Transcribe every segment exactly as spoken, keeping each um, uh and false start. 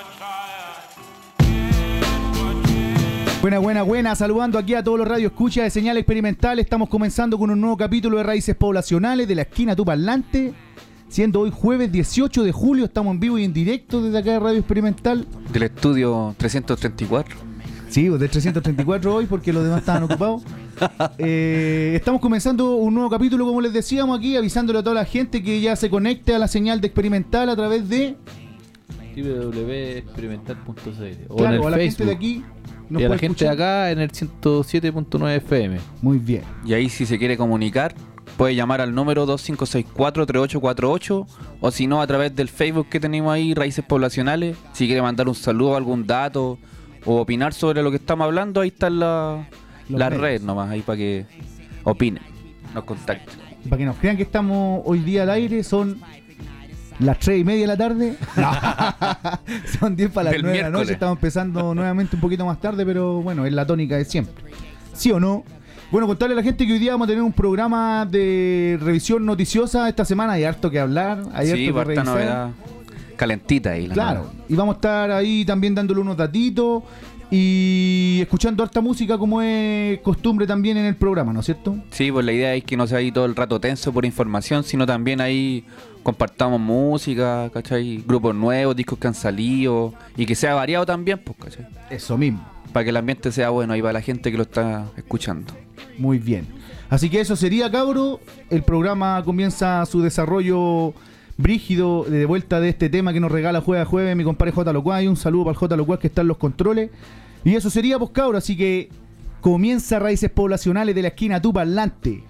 Buena, buena, buena, saludando aquí a todos los radioescuchas de Señal Experimental. Estamos comenzando con un nuevo capítulo de Raíces Poblacionales de la Esquina Tu Parlante. Siendo hoy jueves dieciocho de julio, estamos en vivo y en directo desde acá de Radio Experimental. Del estudio trescientos treinta y cuatro. Sí, del trescientos treinta y cuatro hoy porque los demás estaban ocupados. Eh, estamos comenzando un nuevo capítulo, como les decíamos aquí, avisándole a toda la gente que ya se conecte a la señal de Experimental a través de w w w punto experimental punto c l o claro, en el a la Facebook. gente de aquí. Y a la gente de acá en el ciento siete punto nueve F M. Muy bien. Y ahí, si se quiere comunicar, puede llamar al número dos cinco seis cuatro, tres ocho cuatro ocho, o si no, a través del Facebook que tenemos ahí, Raíces Poblacionales. Si quiere mandar un saludo, algún dato o opinar sobre lo que estamos hablando, ahí están la, las redes nomás, ahí para que opinen, nos contacten. Y para que nos crean que estamos hoy día al aire, son las tres y media de la tarde. No. Son diez para las Del nueve de la miércoles. noche. Estamos empezando nuevamente un poquito más tarde, pero bueno, es la tónica de siempre. ¿Sí o no? Bueno, contarle a la gente que hoy día vamos a tener un programa de revisión noticiosa. Esta semana hay harto que hablar, hay Sí, harto que harta revisar. novedad calentita ahí. La Claro, novedad. y vamos a estar ahí también dándole unos datitos y escuchando harta música como es costumbre también en el programa, ¿no es cierto? Sí, pues la idea es que no sea ahí todo el rato tenso por información, sino también ahí compartamos música, ¿cachai? Grupos nuevos, discos que han salido y que sea variado también, pues, ¿cachai? Eso mismo. Para que el ambiente sea bueno ahí para la gente que lo está escuchando. Muy bien. Así que eso sería, cabro. El programa comienza su desarrollo brígido de vuelta de este tema que nos regala jueves a jueves mi compadre J. Locuaz. Un saludo para el J. Locuaz que está en los controles. Y eso sería, pues, cabro. Así que comienza Raíces Poblacionales de la Esquina Tu Parlante.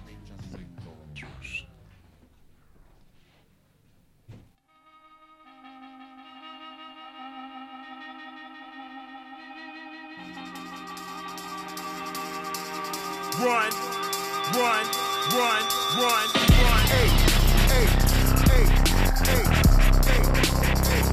Run, run, run, run, run. Hey, hey, hey, hey, hey, hey.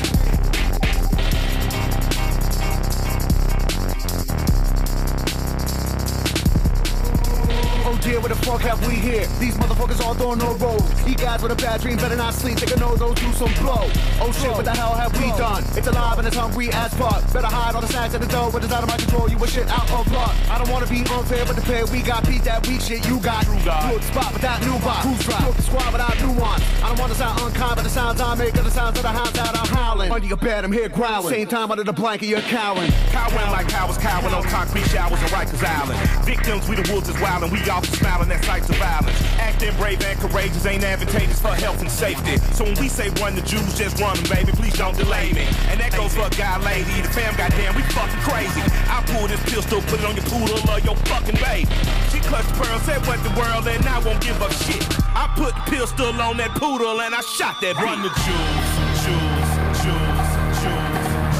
Oh dear, what the fuck have we here? These motherfuckers all throwing no rolls. You guys with a bad dream better not sleep. They can know those do some blow. Oh shit, what the hell have we done? It's alive and it's hungry as fuck. Better hide all the snacks at the door. When it's out of my control, you a shit out of luck. I don't wanna be unfair, but the pair we got beat that weak shit you got. Good spot with that new bot. Who's right? Good squad without nuance. I don't wanna sound unkind, but the sounds I make are the sounds of the hounds that I'm howling. Under your bed, I'm here growling. Same time under the blanket, you're cowering. Cowering like cowards, cowering on concrete showers on Rikers Island. Victims, we the wolves is wildin', we all smiling at sights of violence. Acting brave and courageous ain't advantageous for health and safety. So when we say run the Jews, just run them, baby, please don't delay me. And that goes for a guy, lady, the fam, goddamn, we fucking crazy. I pull this pistol, put it on your poodle or your fucking baby. She clutched the pearl, said what the world, and I won't give a shit. I put the pistol on that poodle and I shot that bitch. Run the Jews, Jews, Jews, Jews.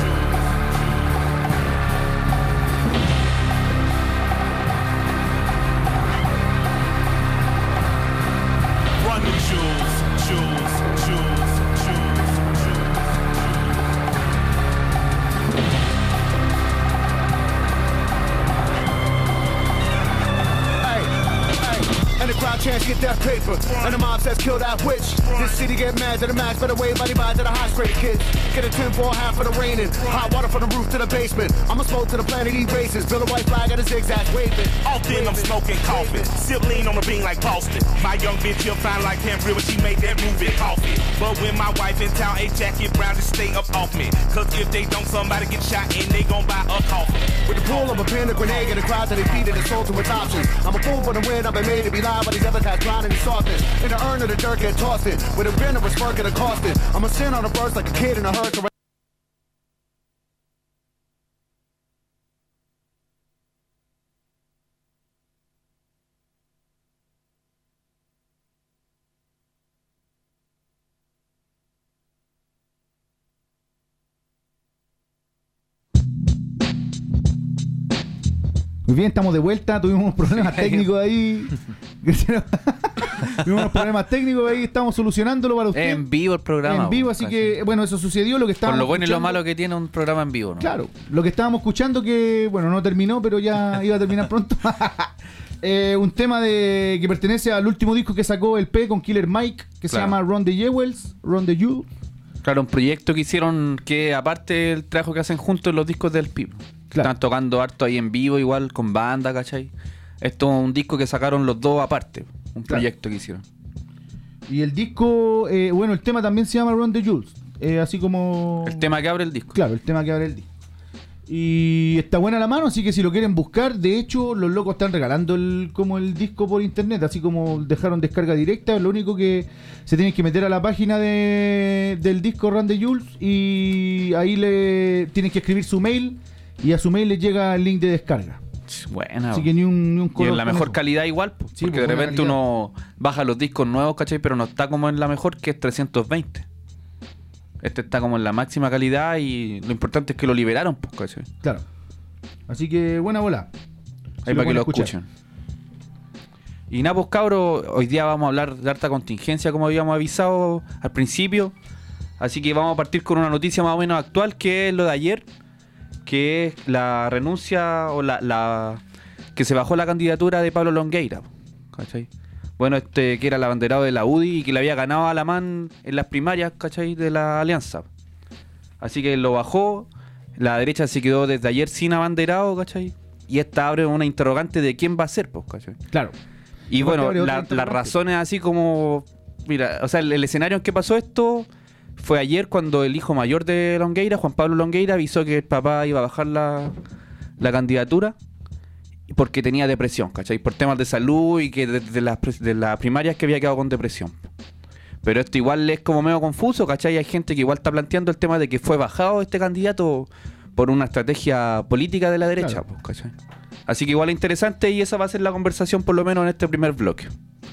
Run the Jews, Jews, Jews, Jews, Jews. Hey, hey, and the crowd chants get that paper, and the mob says kill that witch. This city get mad to the max, better wave money by to the high straight kids. Get a tin for half for the raining, hot water from the roof to the basement. I'ma smoke to the planet eat races, build a white flag at a zigzag waving. Often I'm smoking coffee, sip lean on the bean like Boston. My young bitch here fine like Pam Grier when she made that move in coffee. But when my wife in town, a jacket brown, just stay up off me. Cause if they don't, somebody get shot and they gon' buy a coffin. With the pull of a pin, a grenade, and the crowd that they feed it, it's sold to its options. I'm a fool for the win, I've been made to be live, but these other guys drowning in softness. In the urn of the dirt, get tossed in. With a grin of a smirk and a costed. I'm a sin on a burst like a kid in a hearse. Muy bien, estamos de vuelta. Tuvimos unos problemas técnicos ahí. Tuvimos unos problemas técnicos ahí. Estamos solucionándolo para usted. En vivo el programa. En vivo, bo, así casi. que, bueno, eso sucedió. Lo que Por estábamos lo bueno y lo escuchando- malo que tiene un programa en vivo, ¿no? Claro, lo que estábamos escuchando que, bueno, no terminó, pero ya iba a terminar pronto. eh, un tema de que pertenece al último disco que sacó el P con Killer Mike, que se Claro. llama Run the Jewels, Run the Jewels. Claro, un proyecto que hicieron que aparte del trabajo que hacen juntos en los discos del P I B. Claro. Están tocando harto ahí en vivo, igual con banda, ¿cachai? Esto es un disco que sacaron los dos aparte, un Claro. proyecto que hicieron. Y el disco, eh, bueno, el tema también se llama Run the Jewels. Eh, así como... El tema que abre el disco. Claro, el tema que abre el disco. Y está buena la mano, así que si lo quieren buscar, de hecho, los locos están regalando el como el disco por internet, así como dejaron descarga directa. Lo único que se tienen que meter a la página de, del disco Run the Jewels y ahí le tienen que escribir su mail y a su mail les llega el link de descarga. Buena. Así que ni un, ni un Y color en la con mejor eso. calidad igual, po, Sí, porque pues, de buena repente calidad. uno baja los discos nuevos, ¿cachai? Pero no está como en la mejor, que es trescientos veinte. Este está como en la máxima calidad y lo importante es que lo liberaron, pues, ¿cachai? Claro. Así que buena bola. Ahí Si para que lo pueden escuchen. Y nada, pues cabros, hoy día vamos a hablar de harta contingencia, como habíamos avisado al principio. Así que vamos a partir con una noticia más o menos actual, que es lo de ayer, que es la renuncia o la, la que se bajó la candidatura de Pablo Longueira, ¿cachai? Bueno, este que era el abanderado de la U D I y que le había ganado a Alamán en las primarias, ¿cachai? De la alianza. Así que lo bajó, la derecha se quedó desde ayer sin abanderado, ¿cachai? Y esta abre una interrogante de quién va a ser, pues, ¿cachai? Claro. Y Igual bueno, te abre otra la- las interrogante. razones así como... Mira, o sea, el, el escenario en que pasó esto fue ayer cuando el hijo mayor de Longueira, Juan Pablo Longueira, avisó que el papá iba a bajar la, la candidatura porque tenía depresión, ¿cachai? Por temas de salud y que desde las, pres- de las primarias que había quedado con depresión. Pero esto igual es como medio confuso, ¿cachai? Hay gente que igual está planteando el tema de que fue bajado este candidato por una estrategia política de la derecha, Claro. pues, ¿cachai? Así que igual es interesante y esa va a ser la conversación por lo menos en este primer bloque.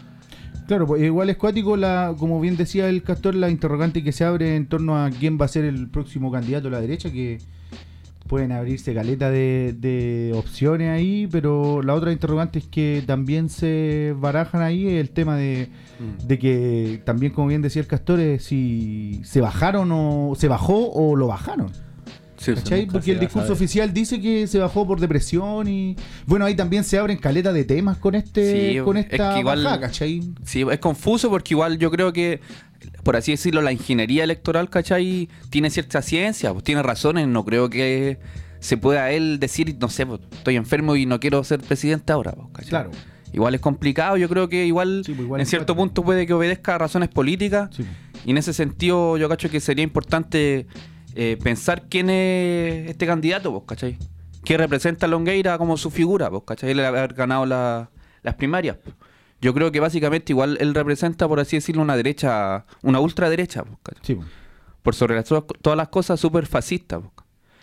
Claro, pues igual es cuático, la, como bien decía el Castor, la interrogante que se abre en torno a quién va a ser el próximo candidato a la derecha, que pueden abrirse caleta de, de opciones ahí, pero la otra interrogante es que también se barajan ahí el tema de, de que también, como bien decía el Castor, es si se bajaron o se bajó o lo bajaron. Sí, ¿Cachai? nunca Porque se el va a discurso saber. oficial dice que se bajó por depresión y bueno, ahí también se abren caleta de temas con este Sí, con es esta que igual- bajada, ¿cachai? Sí, es confuso porque igual yo creo que, por así decirlo, la ingeniería electoral, ¿cachai? Tiene cierta ciencia, pues tiene razones, no creo que se pueda él decir, no sé, pues, estoy enfermo y no quiero ser presidente ahora, pues, ¿cachai? Claro. Igual es complicado, yo creo que igual, Sí, pues igual en es cierto cuático. punto puede que obedezca a razones políticas Sí. y en ese sentido yo cacho que sería importante eh, pensar quién es este candidato, pues, ¿cachai? ¿Qué representa a Longueira como su figura, pues, ¿cachai? Él haber ganado la- las primarias, pues. Yo creo que básicamente igual él representa, por así decirlo, una derecha, una ultraderecha, pues, ¿cachai? Sí, pues. Por sobre las- todas las cosas súper fascista, pues.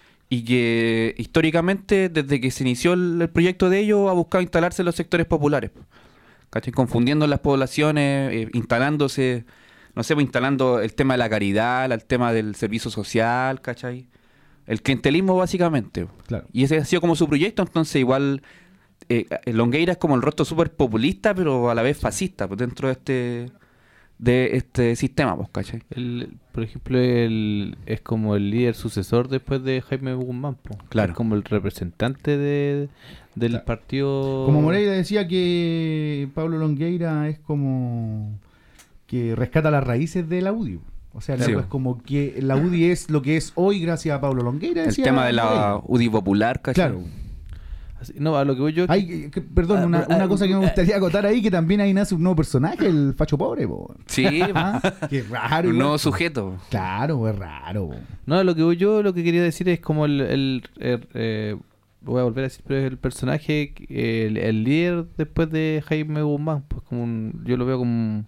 Y que históricamente, desde que se inició el, el proyecto de ellos, ha buscado instalarse en los sectores populares, pues, ¿cachai? Confundiendo las poblaciones, eh, instalándose, no sé, pues, instalando el tema de la caridad, el tema del servicio social, ¿cachai? El clientelismo básicamente. pues. Claro. Y ese ha sido como su proyecto, entonces igual eh, Longueira es como el rostro súper populista, pero a la vez fascista, pues, dentro de este de este sistema, pues, ¿cachai? El, por ejemplo, el, es como el líder sucesor después de Jaime Guzmán, po. Claro. Es como el representante de, del Claro. partido. Como Moreira decía que Pablo Longueira es como que rescata las raíces de la U D I. O sea, Sí. es como que la U D I es lo que es hoy gracias a Pablo Longueira. El decía tema de la Moreira. U D I popular, ¿cachai? Claro. Así- No, a lo que voy yo. Hay, eh, que- perdón, Ah, una, ah, una cosa que me ah, gustaría acotar ahí, que también ahí nace un nuevo personaje, el facho pobre, po. Sí, Ah, Qué raro. un igual. nuevo sujeto. Claro, es raro. po. No, a lo que voy yo, lo que quería decir es como el. el, el, eh, voy a volver a decir, pero es el personaje, el, el líder después de Jaime Guzmán. Pues como un- yo lo veo como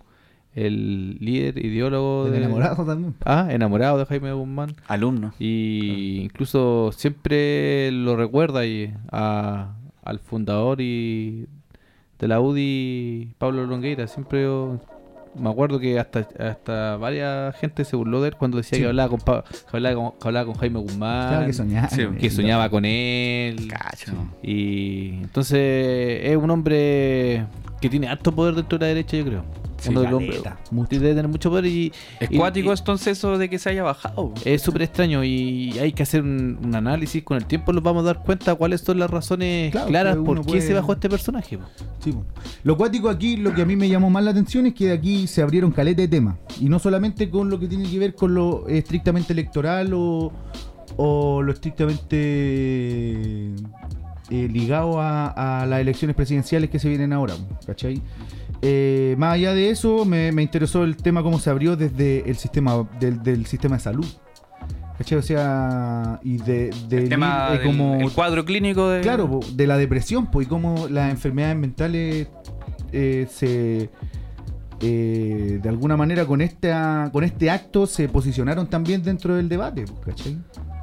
el líder ideólogo El de. enamorado también. Ah, enamorado de Jaime Guzmán. Alumno. Y incluso siempre lo recuerda y a, al fundador y de la U D I, Pablo Longueira. Siempre yo me acuerdo que hasta hasta varias gente se burló de él cuando decía Sí. que, hablaba con, Pa- que, hablaba con, que hablaba con Jaime Guzmán, Claro que soñaba. Sí, que soñaba con él. Cacho. Y entonces es un hombre que tiene harto poder dentro de la derecha, yo creo. uno de los hombres. caleta, mucho. Debe tener mucho poder y... Es y- cuático y- entonces eso de que se haya bajado. Es súper extraño y hay que hacer un, un análisis. Con el tiempo nos vamos a dar cuenta cuáles son las razones Claro, claras que uno por qué puede- se bajó este personaje. Po. Sí, po. Lo cuático aquí, lo que a mí me llamó más la atención es que de aquí se abrieron caleta de temas. Y no solamente con lo que tiene que ver con lo eh, estrictamente electoral o, o lo estrictamente eh, ligado a, a las elecciones presidenciales que se vienen ahora, ¿cachai? Eh, más allá de eso, me, me interesó el tema cómo se abrió desde el sistema del, del sistema de salud. ¿Cachai? O sea, y de, de El tema ir, eh, del- como el cuadro clínico de... Claro, po, de la depresión, pues, y cómo las enfermedades mentales eh, se eh, de alguna manera con esta con este acto se posicionaron también dentro del debate, pues, ¿cachai?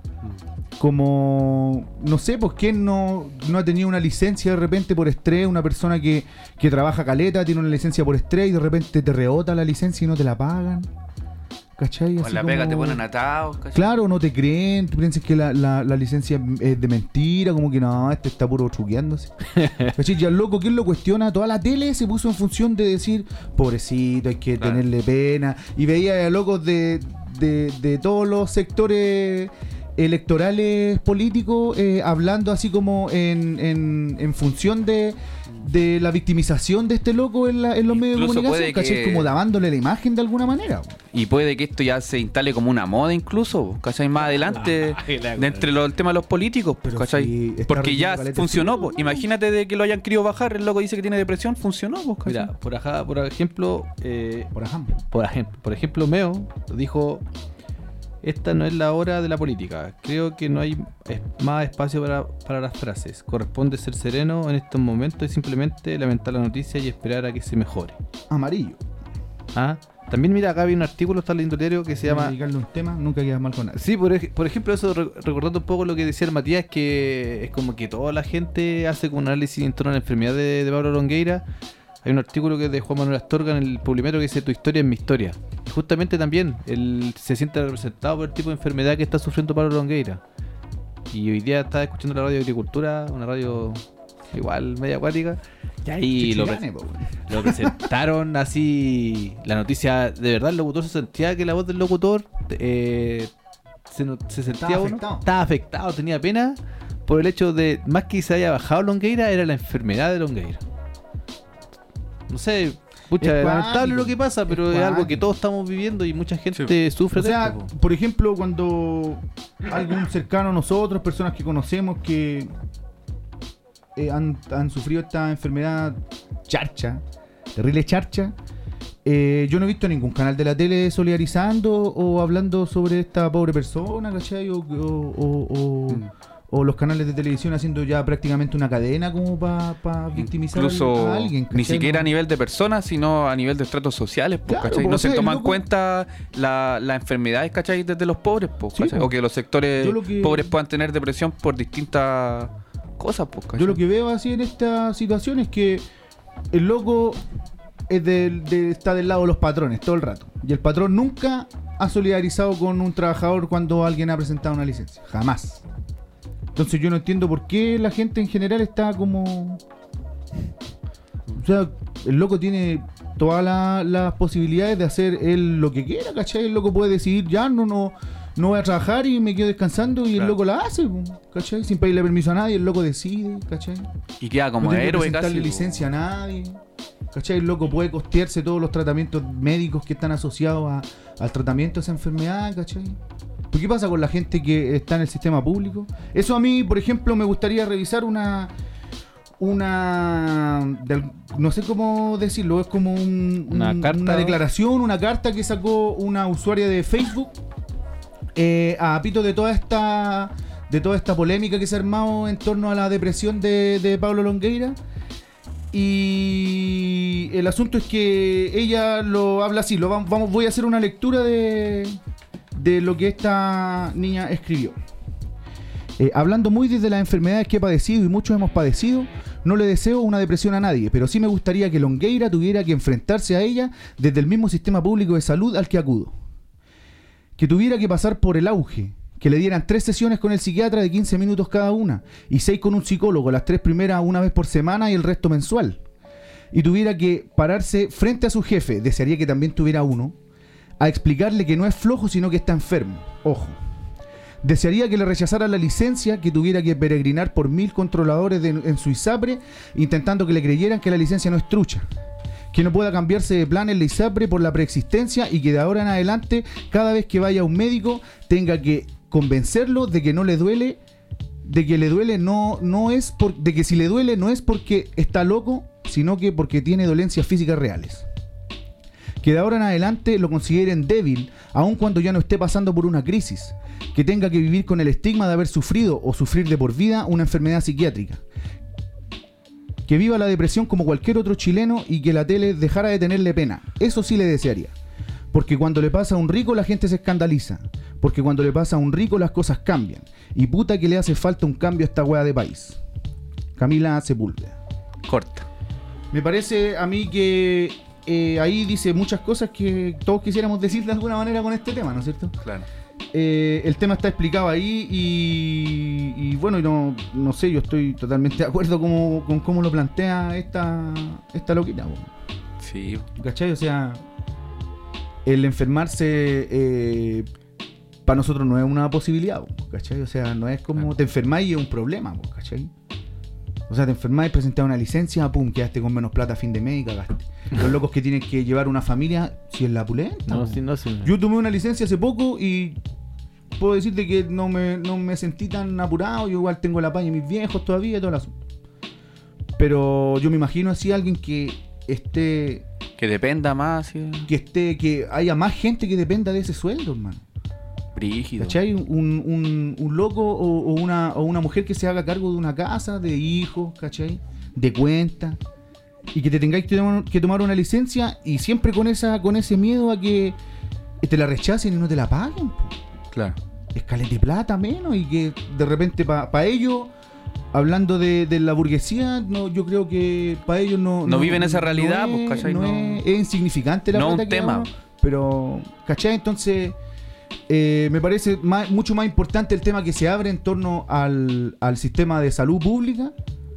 Como, no sé, pues quién no, no ha tenido una licencia de repente por estrés, una persona que, que trabaja caleta, tiene una licencia por estrés y de repente te rebota la licencia y no te la pagan. ¿Cachai? Con Así la pega como- te ponen atados. ¿cachai? Claro, no te creen, te piensan que la, la, la licencia es de mentira, como que no, este está puro truqueándose. ¿Cachai? Ya el loco, ¿quién lo cuestiona? Toda la tele se puso en función de decir, pobrecito, hay que Claro. tenerle pena. Y veía a locos de, de, de todos los sectores electorales políticos eh, hablando así como en, en, en función de, de la victimización de este loco en, la, en los medios de Incluso comunicación, puede ¿cachai? que- Como davándole la imagen de alguna manera. Y puede que esto ya se instale como una moda incluso, ¿cachai? Más adelante, Ay, la de entre los, el tema de los políticos, Pero ¿cachai? sí, está Porque rindiendo ya caleta funcionó, el po. tiempo, Imagínate de que lo hayan querido bajar, el loco dice que tiene depresión, funcionó, po, ¿cachai? Mira, por, ajá, por ejemplo, eh, Por ejemplo. por ejemplo, por ejemplo, Meo dijo: esta no es la hora de la política. Creo que no hay es- más espacio para, para las frases. Corresponde ser sereno en estos momentos y simplemente lamentar la noticia y esperar a que se mejore. Amarillo. ¿Ah? También mira, acá hay un artículo, está leyendo el diario, que se llama... Dedicarle un tema, nunca queda mal con nadie. Sí, por, ej- por ejemplo, eso re- recordando un poco lo que decía el Matías, que es como que toda la gente hace como un análisis en torno a la enfermedad de, de Pablo Longueira. Hay un artículo que es de Juan Manuel Astorga en el Publimetro que dice: tu historia es mi historia. Y justamente también él se siente representado por el tipo de enfermedad que está sufriendo Pablo Longueira. Y hoy día estaba escuchando la radio de Agricultura, una radio igual media acuática, y ahí lo, pre- Chichilane, po, weón. lo presentaron así la noticia. De verdad, el locutor se sentía que la voz del locutor eh, se, no- se sentía Estaba uno- afectado. estaba afectado, tenía pena por el hecho de, más que se haya bajado Longueira, era la enfermedad de Longueira. No sé, pucha, Es lamentable cuático, lo que pasa, pero es es, algo que cuático. todos estamos viviendo y mucha gente sufre O de sea, esto, po. por ejemplo, cuando algún cercano a nosotros, personas que conocemos que eh, han, han sufrido esta enfermedad charcha, terrible charcha, eh, yo no he visto ningún canal de la tele solidarizando o hablando sobre esta pobre persona, ¿cachai? O, o- o- o- Mm. o los canales de televisión haciendo ya prácticamente una cadena como para victimizar Incluso a alguien. ni ¿cachai? siquiera No- a nivel de personas, sino a nivel de estratos sociales, po, Claro, ¿cachai? po, No o sea, se el toman en loco- cuenta la- las enfermedades, ¿cachai? Desde los pobres, po, Sí, ¿cachai? po. O que los sectores Yo lo que- pobres puedan tener depresión por distintas cosas, po, ¿cachai? Yo lo que veo así en esta situación es que el loco es del- de- está del lado de los patrones todo el rato. Y el patrón nunca ha solidarizado con un trabajador cuando alguien ha presentado una licencia. Jamás. Entonces yo no entiendo por qué la gente en general está como... O sea, el loco tiene todas la- las posibilidades de hacer él lo que quiera, ¿cachai? El loco puede decidir, ya no, no, no voy a trabajar y me quedo descansando y el Claro. loco la hace, ¿cachai? Sin pedirle permiso a nadie, el loco decide, ¿cachai? Y queda como no tiene que héroe presentarle casi. po. licencia a nadie. ¿Cachai? El loco puede costearse todos los tratamientos médicos que están asociados a- al tratamiento de esa enfermedad, ¿cachai? ¿Pero qué pasa con la gente que está en el sistema público? Eso a mí, por ejemplo, me gustaría revisar una... Una... del- no sé cómo decirlo, es como un- Una un- carta. una declaración, una carta que sacó una usuaria de Facebook eh, a pito de toda esta de toda esta polémica que se ha armado en torno a la depresión de, de Pablo Longueira. Y el asunto es que ella lo habla así, lo vamos, vamos voy a hacer una lectura de, de lo que esta niña escribió. Eh, hablando muy desde las enfermedades que he padecido y muchos hemos padecido, no le deseo una depresión a nadie, pero sí me gustaría que Longueira tuviera que enfrentarse a ella desde el mismo sistema público de salud al que acudo. Que tuviera que pasar por el auge, que le dieran tres sesiones con el psiquiatra de quince minutos cada una, y seis con un psicólogo, las tres primeras una vez por semana y el resto mensual. y tuviera que pararse frente a su jefe, desearía que también tuviera uno, a explicarle que no es flojo, sino que está enfermo. Ojo. Desearía que le rechazara la licencia, que tuviera que peregrinar por mil controladores de, en su ISAPRE, intentando que le creyeran que la licencia no es trucha. Que no pueda cambiarse de plan en la ISAPRE por la preexistencia y que de ahora en adelante, cada vez que vaya a un médico, tenga que convencerlo de que no le duele, de que le duele no, no es por, de que si le duele no es porque está loco, sino que porque tiene dolencias físicas reales. Que de ahora en adelante lo consideren débil, aun cuando ya no esté pasando por una crisis. Que tenga que vivir con el estigma de haber sufrido o sufrir de por vida una enfermedad psiquiátrica. Que viva la depresión como cualquier otro chileno y que la tele dejara de tenerle pena. Eso sí le desearía. Porque cuando le pasa a un rico la gente se escandaliza. Porque cuando le pasa a un rico las cosas cambian. Y puta que le hace falta un cambio a esta wea de país. Camila Sepúlveda. Corta. Me parece a mí que eh, ahí dice muchas cosas que todos quisiéramos decir de alguna manera con este tema, ¿no es cierto? Claro. Eh, el tema está explicado ahí y, y bueno, no, no sé, yo estoy totalmente de acuerdo como, con cómo lo plantea esta, esta loquita. Sí. ¿Cachai? O sea, el enfermarse eh, para nosotros no es una posibilidad, ¿cachai? O sea, no es como te enfermáis y es un problema, ¿cachai? O sea, te enfermáis, presentas una licencia, pum, quedaste con menos plata a fin de mes y cagaste. Los locos que tienen que llevar una familia, si es la pulenta. No, sí, no, sí. Yo tomé una licencia hace poco y puedo decirte que no me, no me sentí tan apurado. Yo igual tengo la paña de mis viejos todavía y todo el asunto. Pero yo me imagino así alguien que esté... Que dependa más. ¿Sí? Que esté, que haya más gente que dependa de ese sueldo, hermano. Brígido. ¿Cachai? Un, un, un loco o, o, una, o una mujer que se haga cargo de una casa, de hijos, ¿cachai? De cuentas. Y que te tengáis que tomar, que tomar una licencia y siempre con esa con ese miedo a que te la rechacen y no te la paguen. Po. Claro. Escalete de plata menos y que de repente para pa ellos, hablando de, de la burguesía, no, yo creo que para ellos no... No, no viven esa realidad, no pues, es, ¿cachai? no No, es, es insignificante la no plata un que tema. uno, pero, ¿cachai? Entonces... Eh, me parece más, mucho más importante el tema que se abre en torno al, al sistema de salud pública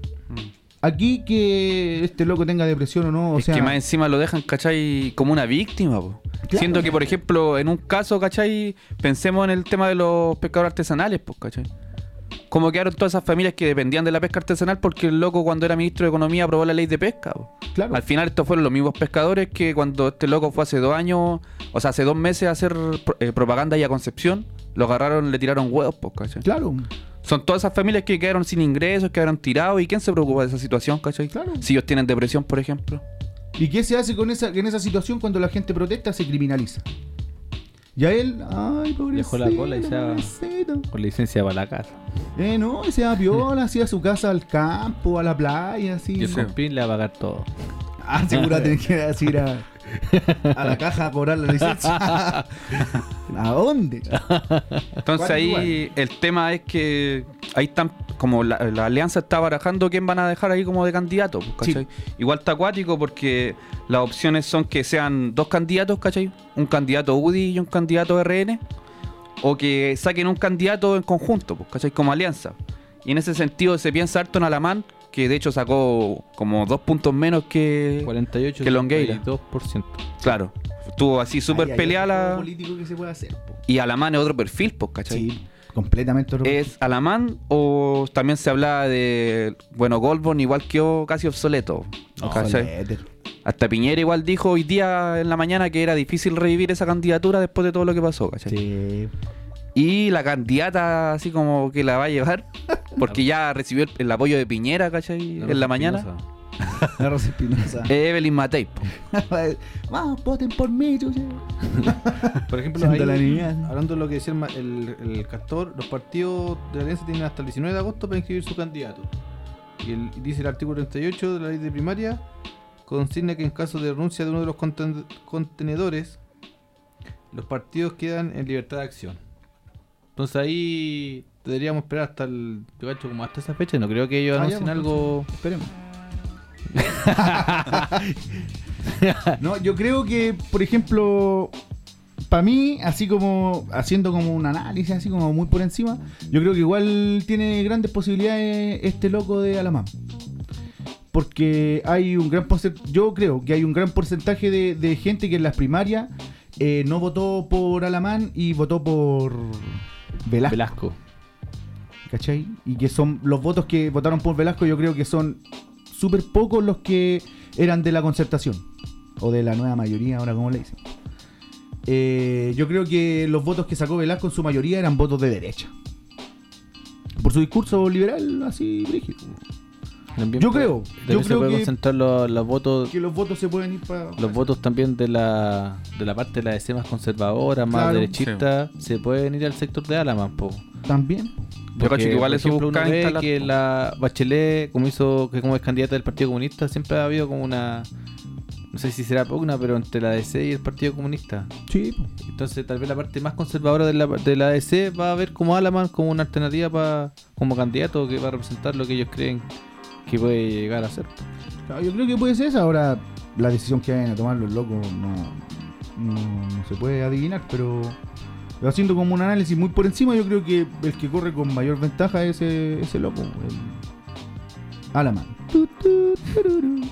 aquí que este loco tenga depresión o no. O es sea, que más encima lo dejan, ¿cachai? Como una víctima, po. Claro. Siendo que, por ejemplo, en un caso, ¿cachai? Pensemos en el tema de los pescadores artesanales, pues, ¿cachai? Como quedaron todas esas familias que dependían de la pesca artesanal porque el loco cuando era ministro de Economía aprobó la ley de pesca, po. Claro. Al final estos fueron los mismos pescadores que cuando este loco fue hace dos años, o sea, hace dos meses a hacer eh, propaganda y a Concepción, lo agarraron, le tiraron huevos, pues, ¿cachai? Claro. Son todas esas familias que quedaron sin ingresos, quedaron tirados. ¿Y quién se preocupa de esa situación, cachai? Claro. Si ellos tienen depresión, por ejemplo. ¿Y qué se hace con esa, en esa situación cuando la gente protesta? Se criminaliza. Y a él, ay, pobrecito, dejó la cola y se va pobrecito. con licencia para la casa. Eh, no, y se va piola, así a su casa, al campo, a la playa, así. Y el compín le va a pagar todo. Ah, seguro tener que ir a, a la caja a cobrar la licencia. ¿A dónde? Entonces ahí el tema es que ahí están, como la, la alianza está barajando quién van a dejar ahí como de candidato, pues, ¿cachai? Sí. Igual está acuático porque las opciones son que sean dos candidatos, ¿cachai? Un candidato U D I y un candidato R N, o que saquen un candidato en conjunto, pues, ¿cachai? Como alianza. Y en ese sentido se piensa harto en Alamán, que de hecho sacó como dos puntos menos que, cuarenta y ocho, que Longueira. dos por ciento. Claro. Estuvo así súper peleada. político que se puede hacer, po. Y Alamán es otro perfil, pues, ¿cachai? Sí, completamente otro Es Alamán, o también se hablaba de, bueno, Goldborn igual quedó casi obsoleto, ¿cachai? Joder. Hasta Piñera igual dijo hoy día en la mañana que era difícil revivir esa candidatura después de todo lo que pasó, ¿cachai? Sí. Y la candidata así como que la va a llevar, porque ya recibió el, el apoyo de Piñera, ¿cachai? La en la Rosa mañana. Espinosa. La Rosa Espinosa. Es Evelyn Matei, po. Vamos, voten por mí, chuche. Por ejemplo, Siendo ahí, la niña. hablando de lo que decía el, ma- el, el Castor, los partidos de la alianza tienen hasta el diecinueve de agosto para inscribir su candidato. Y el, dice el artículo treinta y ocho de la ley de primaria, consigna que en caso de renuncia de uno de los conten- contenedores, los partidos quedan en libertad de acción. Entonces ahí deberíamos esperar hasta el yo cacho, como hasta esa fecha. No creo que ellos Ah, anuncien ya, pues, algo. Esperemos. No, yo creo que, por ejemplo, para mí, así como haciendo como un análisis, así como muy por encima, yo creo que igual tiene grandes posibilidades este loco de Alamán. porque hay un gran porcentaje, yo creo que hay un gran porcentaje de, de gente que en las primarias eh, no votó por Alamán y votó por Velasco. Velasco. ¿Cachai? Y que son los votos que votaron por Velasco, yo creo que son súper pocos los que eran de la concertación o de la nueva mayoría, ahora como le dicen. Eh, yo creo que los votos que sacó Velasco en su mayoría eran votos de derecha, por su discurso liberal así rígido. También Yo puede- creo, también yo se creo puede que- concentrar los, los votos, Que los votos se pueden ir para los votos también de la de la parte de la D C más conservadora, más Claro. derechista, se pueden ir al sector de Alaman, po. también. Yo cacho que igual por eso ejemplo, uno busca ve instalar, que po. la Bachelet, como hizo, que como es candidata del Partido Comunista, siempre ha habido como una, no sé si será pugna, pero entre la D C y el Partido Comunista. Sí, po. Entonces tal vez la parte más conservadora de la, de la D C va a ver como Alaman como una alternativa para como candidato que va a representar lo que ellos creen que puede llegar a ser. Claro, yo creo que puede ser esa. Ahora, la decisión que vayan a tomar los locos no, no, no se puede adivinar, pero haciendo como un análisis muy por encima, yo creo que el que corre con mayor ventaja es ese, ese loco, el Alamán. Tu, tu, tururu.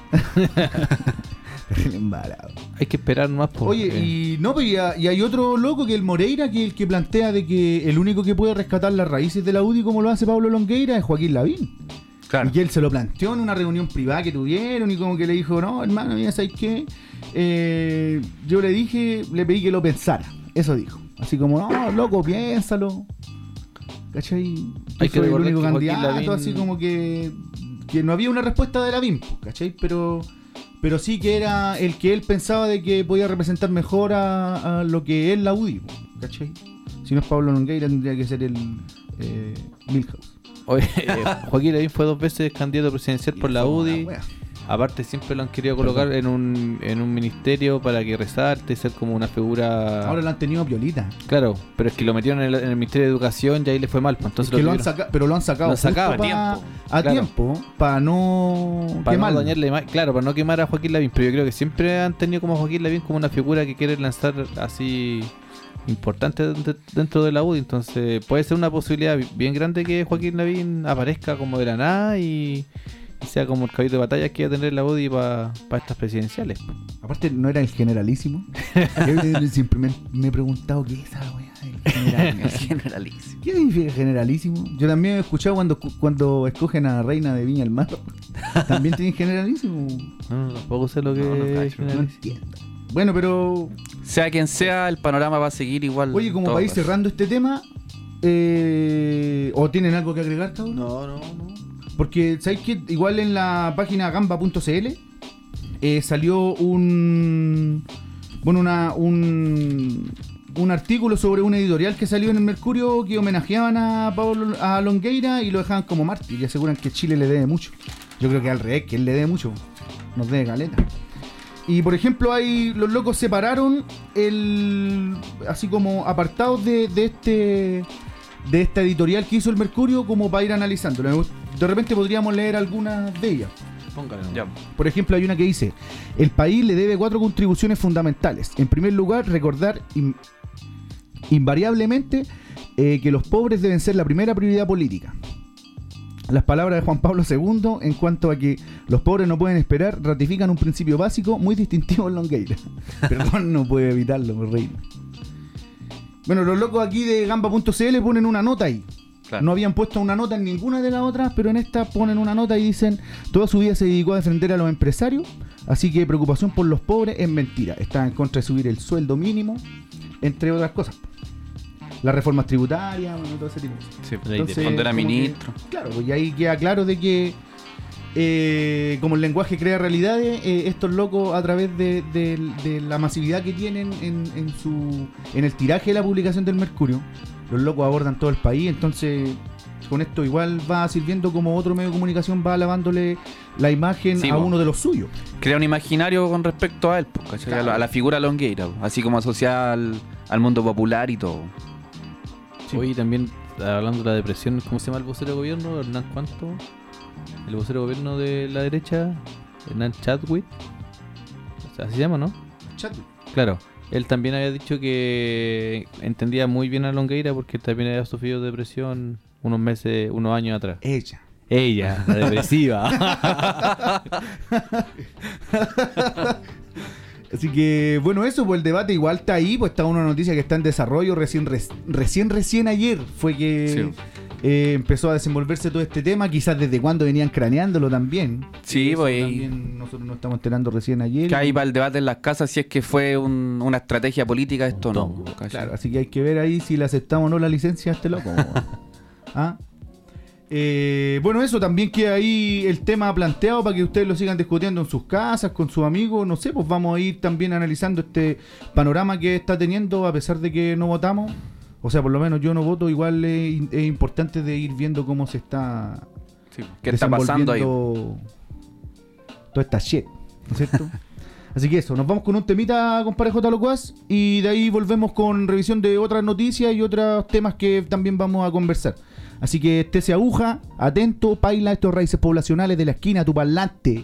El embalado. Hay que esperar más por Oye, y no, pues, y, ha- y hay otro loco que el Moreira, que el que plantea de que el único que puede rescatar las raíces de la U D I como lo hace Pablo Longueira es Joaquín Lavín. Claro. Y que él se lo planteó en una reunión privada que tuvieron y como que le dijo, no, hermano, mira, ¿sabes qué? Eh, yo le dije, le pedí que lo pensara. Eso dijo. Así como, no, loco, piénsalo. ¿Cachai? Yo Hay que soy el recordar único que Joaquín candidato, Lavín- así como que, que no había una respuesta de Lavín, po, ¿cachai? Pero, pero sí que era el que él pensaba de que podía representar mejor a, a lo que es la U D I, po, ¿cachai? Si no es Pablo Longueira, tendría que ser el eh, Milhouse. Oye, eh, Joaquín Lavín fue dos veces candidato presidencial por la U D I. Wea. Aparte siempre lo han querido colocar en un, en un ministerio para que resalte, ser como una figura... Ahora lo han tenido violita. Claro, pero es que lo metieron en el, en el Ministerio de Educación y ahí le fue mal, pues, entonces Es que lo han tuvieron- saca- pero lo han sacado Lo han sacado justo a pa- tiempo. a Claro. tiempo para no para no quemarlo. dañarle ma- claro, para no quemar a Joaquín Lavín, pero yo creo que siempre han tenido como a Joaquín Lavín como una figura que quiere lanzar así importante dent- dentro de la U D I, entonces puede ser una posibilidad bi- bien grande que Joaquín Lavín aparezca como de la nada y, y sea como el caballito de batalla que va a tener la U D I para estas presidenciales. Aparte, no era el generalísimo. Yo siempre me, me he preguntado qué es esa weá. El general- Generalísimo. ¿Qué significa generalísimo? Yo también he escuchado cuando, cuando escogen a la reina de Viña del Mar. También tienen generalísimo. No, no, tampoco sé lo que No, no es cacho, No generalísimo. entiendo. Bueno, pero Sea quien sea, el panorama va a seguir igual. oye, como todo para ir caso. cerrando este tema, eh, ¿o tienen algo que agregar, cabrón? No, no, no. Porque, ¿sabéis que igual en la página gamba punto c l eh, salió un. Bueno, una, un. Un artículo sobre un editorial que salió en el Mercurio que homenajeaban a Pablo a Longueira y lo dejaban como mártir y aseguran que Chile le debe mucho. Yo creo que al revés, que él le debe mucho. Nos debe caleta. Y por ejemplo, hay los locos separaron el. Así como apartados de, de este. De esta editorial que hizo el Mercurio como para ir analizándolo. De repente podríamos leer algunas de ellas. Póngale. Ya. Por ejemplo, hay una que dice: el país le debe cuatro contribuciones fundamentales. En primer lugar, recordar in- invariablemente eh, que los pobres deben ser la primera prioridad política. Las palabras de Juan Pablo segundo en cuanto a que los pobres no pueden esperar ratifican un principio básico muy distintivo en Longueira. Perdón, no puedo evitarlo, me reí. Bueno, los locos aquí de gamba punto c l ponen una nota ahí. Claro. No habían puesto una nota en ninguna de las otras, pero en esta ponen una nota y dicen: toda su vida se dedicó a defender a los empresarios, así que preocupación por los pobres es mentira. Está en contra de subir el sueldo mínimo, entre otras cosas. Las reformas tributarias, bueno, todo ese tipo. Sí, Entonces, cuando era como que- ministro. claro, pues y ahí queda claro de que eh, como el lenguaje crea realidades, eh, estos locos a través de, de- de la masividad que tienen en, en su en el tiraje de la publicación del Mercurio, los locos abordan todo el país, entonces con esto igual va sirviendo como otro medio de comunicación, va lavándole la imagen Sí, a po. uno de los suyos. Crea un imaginario con respecto a él, po, ¿cachai? Claro. a, la, a la figura Longueira, po, así como asociada al, al mundo popular y todo. Sí. Oye, también hablando de la depresión, ¿cómo se llama el vocero de gobierno? Hernán ¿cuánto? El vocero de gobierno de la derecha, Hernán Chadwick. O sea, así se llama, ¿no? Claro. Él también había dicho que entendía muy bien a Longueira porque él también había sufrido depresión unos meses, unos años atrás. Ella. Ella, la depresiva. Así que, bueno, eso, pues el debate igual está ahí, pues está una noticia que está en desarrollo, recién, res- recién, recién ayer fue que Sí. eh, empezó a desenvolverse todo este tema, quizás desde cuando venían craneándolo también. Sí, Eso pues. también nosotros nos estamos enterando recién ayer. Que hay para el debate en las casas si es que fue un- una estrategia política esto o no. ¿cachai? Claro, así que hay que ver ahí si le aceptamos o no la licencia a este loco. ¿Ah? Eh, bueno, eso también queda ahí el tema planteado para que ustedes lo sigan discutiendo en sus casas, con sus amigos, no sé, pues vamos a ir también analizando este panorama que está teniendo a pesar de que no votamos. O sea, por lo menos yo no voto, igual es, es importante de ir viendo cómo se está Sí, ¿qué está pasando ahí? desenvolviendo toda esta shit, ¿no es cierto? Así que eso, nos vamos con un temita, compadre J. Locuaz, y de ahí volvemos con revisión de otras noticias y otros temas que también vamos a conversar. Así que estése aguja, atento, paila estos raíces poblacionales de la esquina, tu parlante.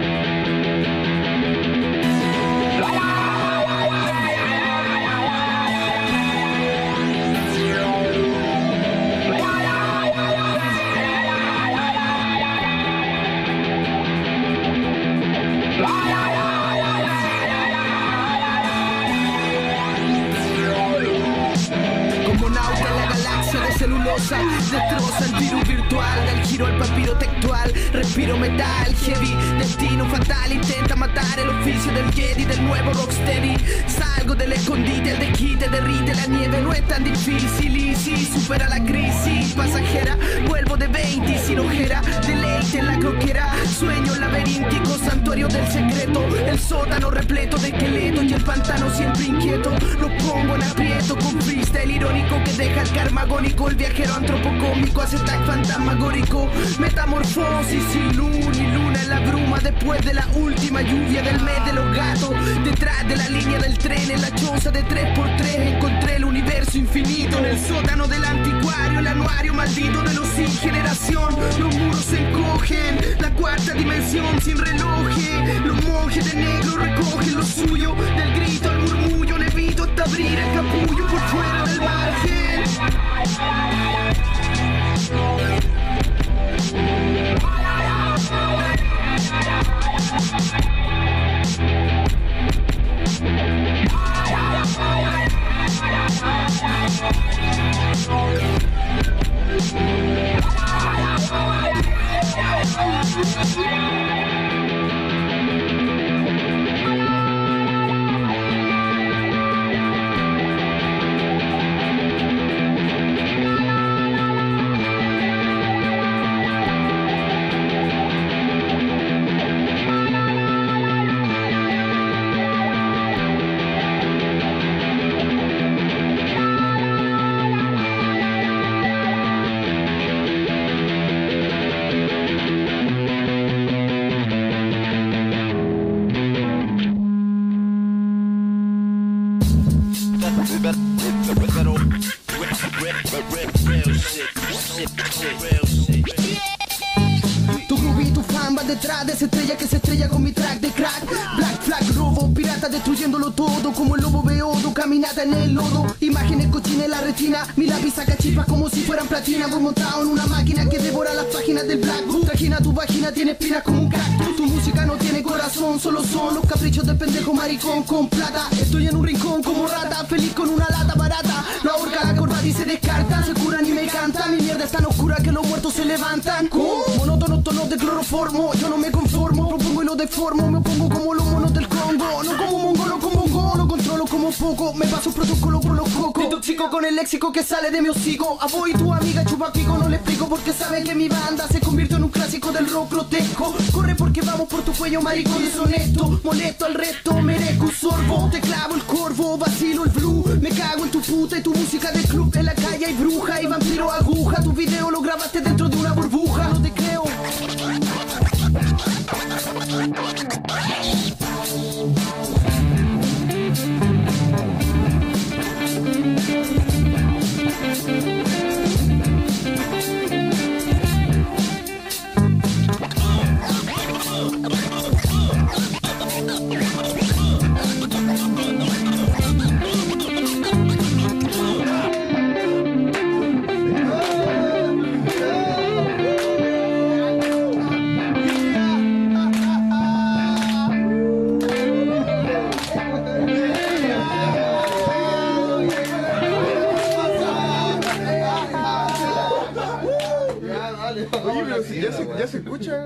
Como nauta en la galaxia de celulosa, destroza el virus virtual, del giro al papiro textual, respiro metal, heavy, destino fatal, intenta matar el oficio del Jedi, del nuevo Rocksteady. Salgo del escondite, el desquite derrite la nieve, no es tan difícil, y si supera la crisis pasajera, vuelvo de veinte sin ojera, deleite en la croquera, sueño laberíntico, santuario del secreto, el sótano repleto de esqueletos y el pantano siempre inquieto, los pongo en aprieto con freestyle irónico que deja el karma agónico, el viajero antropocómico hace tag fantasmagórico, metamorfosis sin luna y luna en la bruma después de la última lluvia del mes de los gatos, detrás de la línea del tren en la choza de tres por tres encontré el universo infinito en el sótano del anticuario, el anuario maldito de los sin generación, los muros se encogen, la cuarta dimensión sin reloj, los monjes de negro recogen lo suyo, del grito al murmullo levito hasta abrir el capullo por fuera del margen. Tu groovy y tu fan van detrás de esa estrella que se estrella con mi track de crack. Black flag, robo, pirata destruyéndolo todo. Como el lobo beodo, caminata en el lodo. Imágenes cochinas en la retina. Mi lápiz saca chispas como si fueran platina. Voy montado en una máquina que devora las páginas del Black Book. Trajina tu vagina, tiene espinas como un cactus. Tu música no tiene corazón, solo son los caprichos de pendejo maricón con plata. Estoy en un rincón como rata, feliz con una lata barata. La horca, la corbata y se descarta. Se curan y me cantan. Mi mierda es tan oscura que los muertos se levantan. ¿Cómo? Monótonos tonos de cloroformo. Yo no me conformo, propongo y lo deformo. Me opongo como los monos del Congo. No como mongolo, como mongo. Lo controlo como poco. Me paso protocolo por los cocos. Me intoxico con el léxico que sale de mi hocico. A vos y tu amiga chupapico no le explico porque saben que mi banda se convirtió en un clásico del rock grotesco. Corre porque vamos por tu cuello, maricón deshonesto. Molesto al resto, merezco un sorbo. Te clavo el corvo, vacilo el blue. Me cago en tu puta y tu música de club. En la calle hay bruja y vampiro aguja. Tu video lo grabaste dentro de una burbuja. No te creo. Dale, oye, pero si ya se, ya se escucha.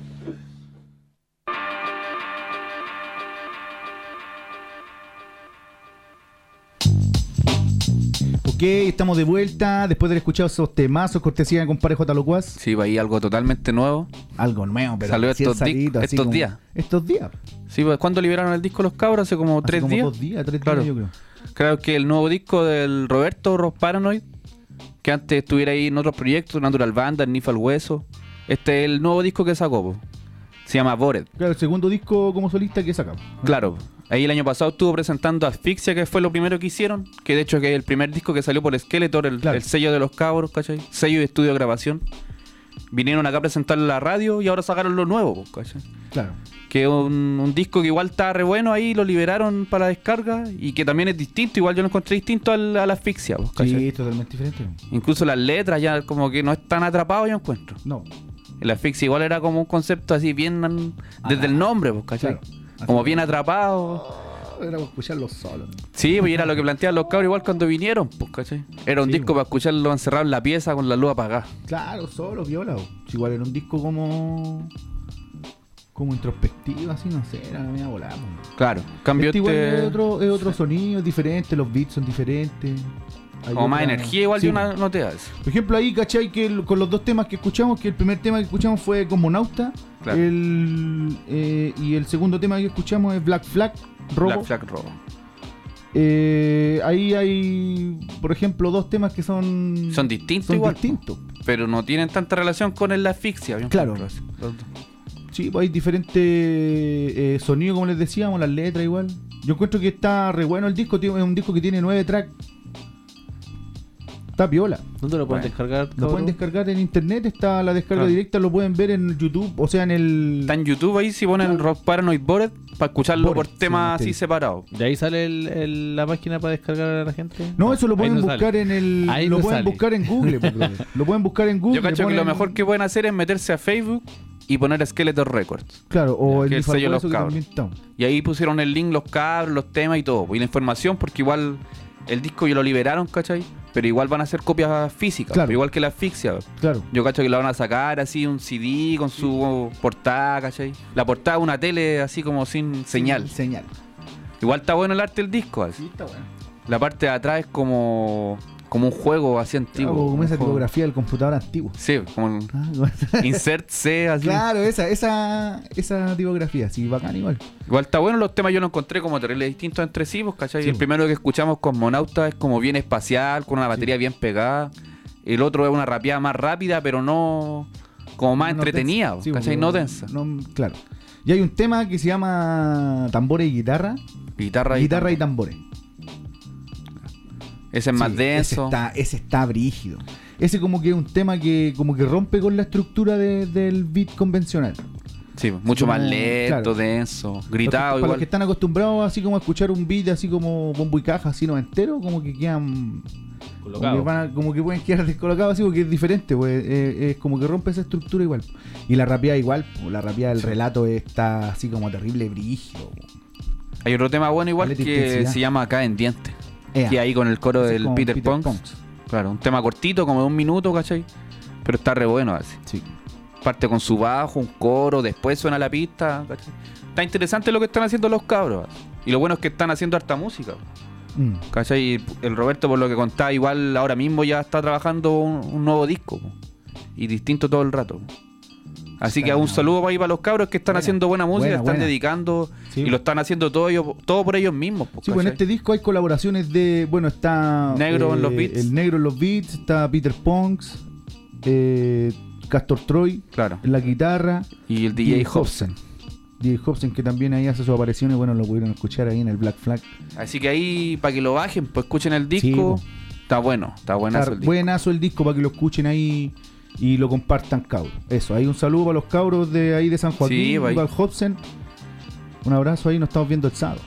Ok, estamos de vuelta después de haber escuchado esos temazos, cortesía de compadre J. Locuaz. Sí, va ahí algo totalmente nuevo. Algo nuevo, pero Salió recién estos, di- salidito, así estos como- días. Estos días. Sí, pues, ¿cuándo liberaron el disco los cabros? Hace como Hace tres como días. dos días, tres Claro. días yo creo. Creo que el nuevo disco del Roberto Ross Paranoid, que antes estuviera ahí en otros proyectos, Natural Banda, Nifa al Hueso. Este es el nuevo disco que sacó, po. Se llama Bored. Claro, el segundo disco como solista que sacamos. Claro, ahí el año pasado estuvo presentando Asfixia, que fue lo primero que hicieron, que de hecho que es el primer disco que salió por Skeletor, el, Claro. el sello de los cabros, ¿cachai? Sello de estudio de grabación. Vinieron acá a presentar la radio y ahora sacaron lo nuevo, ¿cachai? Claro. Que es un, un disco que igual está re bueno ahí, lo liberaron para descarga y que también es distinto, igual yo lo encontré distinto al, a la Asfixia, po, ¿cachai? Sí, totalmente diferente. Incluso las letras ya como que no están atrapados, yo encuentro. No. El Asfixia igual era como un concepto así bien desde el nombre, pues, ¿cachai? Claro. Como bien atrapado. Era para escucharlo solo. Sí, pues y era lo que planteaban los cabros igual cuando vinieron, pues, ¿cachai? Era un Sí, disco pues. para escucharlo encerrado en la pieza con la luz apagada. Claro, solo, viola. bo. Igual era un disco como. como introspectivo, así, no sé, era media volada. bo. Claro, cambió Este igual este... es otro, es otro sonido, es diferente, los beats son diferentes. Hay Como más otra- energía igual Sí, yo una noté eso. Por ejemplo, ahí, ¿cachai? Que el- con los dos temas que escuchamos, que el primer tema que escuchamos fue Cosmonauta, Claro. el, eh, y el segundo tema que escuchamos es Black Flag, Robo. Black Flag Robo. Eh, ahí hay, por ejemplo, dos temas que son... Son distintos son igual, distintos. pero no tienen tanta relación con el Asfixia. yo Claro. encuentro así, los dos. Sí, pues hay diferentes eh, sonidos, como les decíamos, las letras igual. Yo encuentro que está re bueno el disco, tiene- es un disco que tiene nueve tracks. Está piola. ¿Dónde lo pueden Bueno, descargar? Lo cabrón? pueden descargar en internet, está la descarga Claro. directa, lo pueden ver en YouTube, o sea, en el... Está en YouTube ahí si ponen Rock Paranoid Bored para escucharlo Bored, por temas sí, así sí. separados. ¿De ahí sale el, el- la página para descargar a la gente? No, eso lo Ahí pueden no buscar sale. en el... Ahí lo no pueden sale. buscar en Google, pues, brother. Lo pueden buscar en Google. Yo cacho que ponen- lo mejor que pueden hacer es meterse a Facebook y poner Skeletor Records. Claro, o Ya, el que el Nifal sello de Hueso, los que cabros. también está. Y ahí pusieron el link, los cabros, los temas y todo. Y la información, porque igual el disco ya lo liberaron, ¿cachai? Pero igual van a hacer copias físicas, Claro. igual que la Asfixia. Claro. Yo cacho que la van a sacar así, un C D con su portada, ¿cachai? La portada de una tele así como sin señal. Señal. Igual está bueno el arte del disco. Así. Sí, está bueno. La parte de atrás es como, como un juego así antiguo. Como un esa juego- tipografía del computador antiguo. Sí, como el Ah, igual. insert C, así. Claro, esa, esa, esa tipografía, sí, bacán igual. Igual está bueno, los temas yo los encontré como terribles distintos entre sí, pues, ¿cachai? Sí, El pues. primero que escuchamos, Cosmonauta, es como bien espacial, con una batería bien pegada. El otro es una rapeada más rápida, pero no... como más No entretenida, densa. Sí, ¿cachai? porque No densa. no- claro. Y hay un tema que se llama Tambores y Guitarra. Guitarra y... Guitarra y tambores. Ese es más Sí, denso. Ese está, ese está brígido. Ese como que es un tema que como que rompe con la estructura de- del beat convencional. Sí, mucho como- más lento, claro. denso, Los que- gritado para los igual. que están acostumbrados así como a escuchar un beat así como bombo y caja así no entero, como que quedan como que, van a- como que pueden quedar descolocados así porque es diferente, pues eh, es como que rompe esa estructura igual. Y la rapeada igual, pues, la rapeada del relato está así como terrible brígido. Hay otro tema bueno igual Caleta que intensidad. se llama Acá en Diente. Ea. Que ahí con el coro Ese es del como Peter, Peter Ponks. Ponks. Claro, un tema cortito, como de un minuto, ¿cachai? Pero está re bueno así. Sí. Parte con su bajo, un coro, después suena la pista, ¿cachai? Está interesante lo que están haciendo los cabros. así. Y lo bueno es que están haciendo harta música, Mm. ¿cachai? Y el Roberto, por lo que contaba, igual ahora mismo ya está trabajando un, un nuevo disco. po. Y distinto todo el rato. Así Está que un bueno. saludo para ahí para los cabros que están Buena, haciendo buena música, buena, están buena. dedicando Sí. y lo están haciendo todo, ellos, todo por ellos mismos. po, Sí, pues en ¿cachai? este disco hay colaboraciones de. Bueno, está. Negro en los beats. El negro en los beats, está Peter Ponks, eh, Castor Troy Claro. en la guitarra. Y el D J Hobson. D J Hobson, que también ahí hace su aparición y bueno, lo pudieron escuchar ahí en el Black Flag. Así que ahí, para que lo bajen, pues escuchen el disco. Sí, po. Está bueno, está buenazo Está el disco. buenazo el disco para que lo escuchen ahí y lo compartan, cabros. Eso, ahí un saludo para los cabros de ahí de San Joaquín, Sí, y va ahí. para el Hobson. Un abrazo ahí, nos estamos viendo el sábado.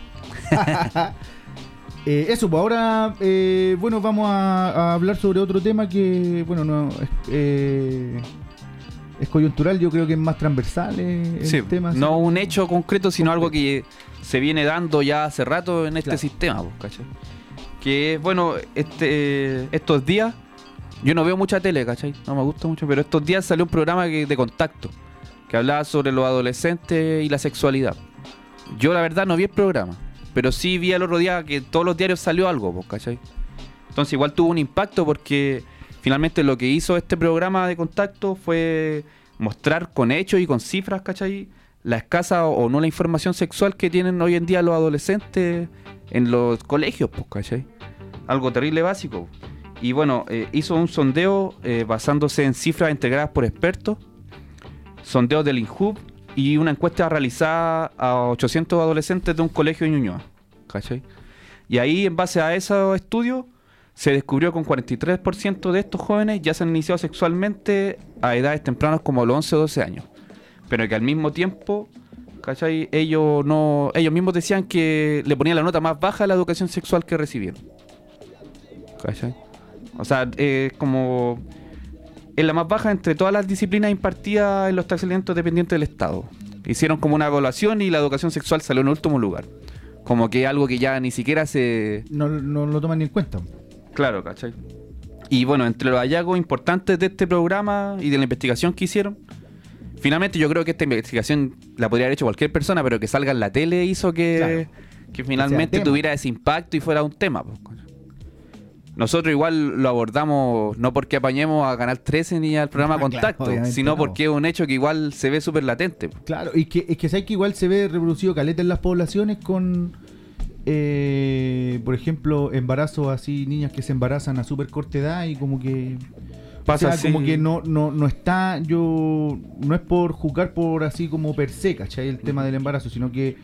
Eh, eso, pues ahora, eh, bueno, vamos a, a hablar sobre otro tema que, bueno, no es, eh, es coyuntural, yo creo que es más transversal eh, el Sí, tema. así. no un hecho concreto, sino algo que se viene dando ya hace rato en este Claro. sistema, pues, ¿cachai? Que, bueno, este, estos días yo no veo mucha tele, ¿cachai? No me gusta mucho, pero estos días salió un programa que, de Contacto, que hablaba sobre los adolescentes y la sexualidad. Yo la verdad no vi el programa, pero sí vi el otro día que todos los diarios salió algo, pues, ¿cachai? Entonces igual tuvo un impacto porque finalmente lo que hizo este programa de Contacto fue mostrar con hechos y con cifras, ¿cachai? La escasa o no la información sexual que tienen hoy en día los adolescentes en los colegios, pues, ¿cachai? Algo terrible básico. Y bueno, eh, hizo un sondeo eh, basándose en cifras entregadas por expertos, sondeo del INJUB y una encuesta realizada a ochocientos adolescentes de un colegio en Ñuñoa, ¿cachai? Y ahí, en base a esos estudios, se descubrió que un cuarenta y tres por ciento de estos jóvenes ya se han iniciado sexualmente a edades tempranas como a los once o doce años. Pero que al mismo tiempo, ¿cachai? Ellos, no, ellos mismos decían que le ponían la nota más baja a la educación sexual que recibieron. ¿Cachai? O sea, es eh, como... es la más baja entre todas las disciplinas impartidas en los establecimientos dependientes del Estado. Hicieron como una evaluación y la educación sexual salió en último lugar. Como que algo que ya ni siquiera se... No, no lo toman ni en cuenta. Claro, ¿cachai? Y bueno, entre los hallazgos importantes de este programa y de la investigación que hicieron, finalmente yo creo que esta investigación la podría haber hecho cualquier persona, pero que salga en la tele hizo que, claro, que finalmente que tuviera ese impacto y fuera un tema. Pues. Nosotros igual lo abordamos no porque apañemos a Canal trece ni al programa ah, Contacto, claro, sino no. porque es un hecho que igual se ve súper latente. Pues. Claro, y que es que sabes que igual se ve reproducido caleta en las poblaciones con, eh, por ejemplo, embarazos así, niñas que se embarazan a súper corta edad y como que... Pasa o sea, así. Como que no, no, no está, yo, no es por juzgar por así como per se, ¿cachai? El tema del embarazo, sino que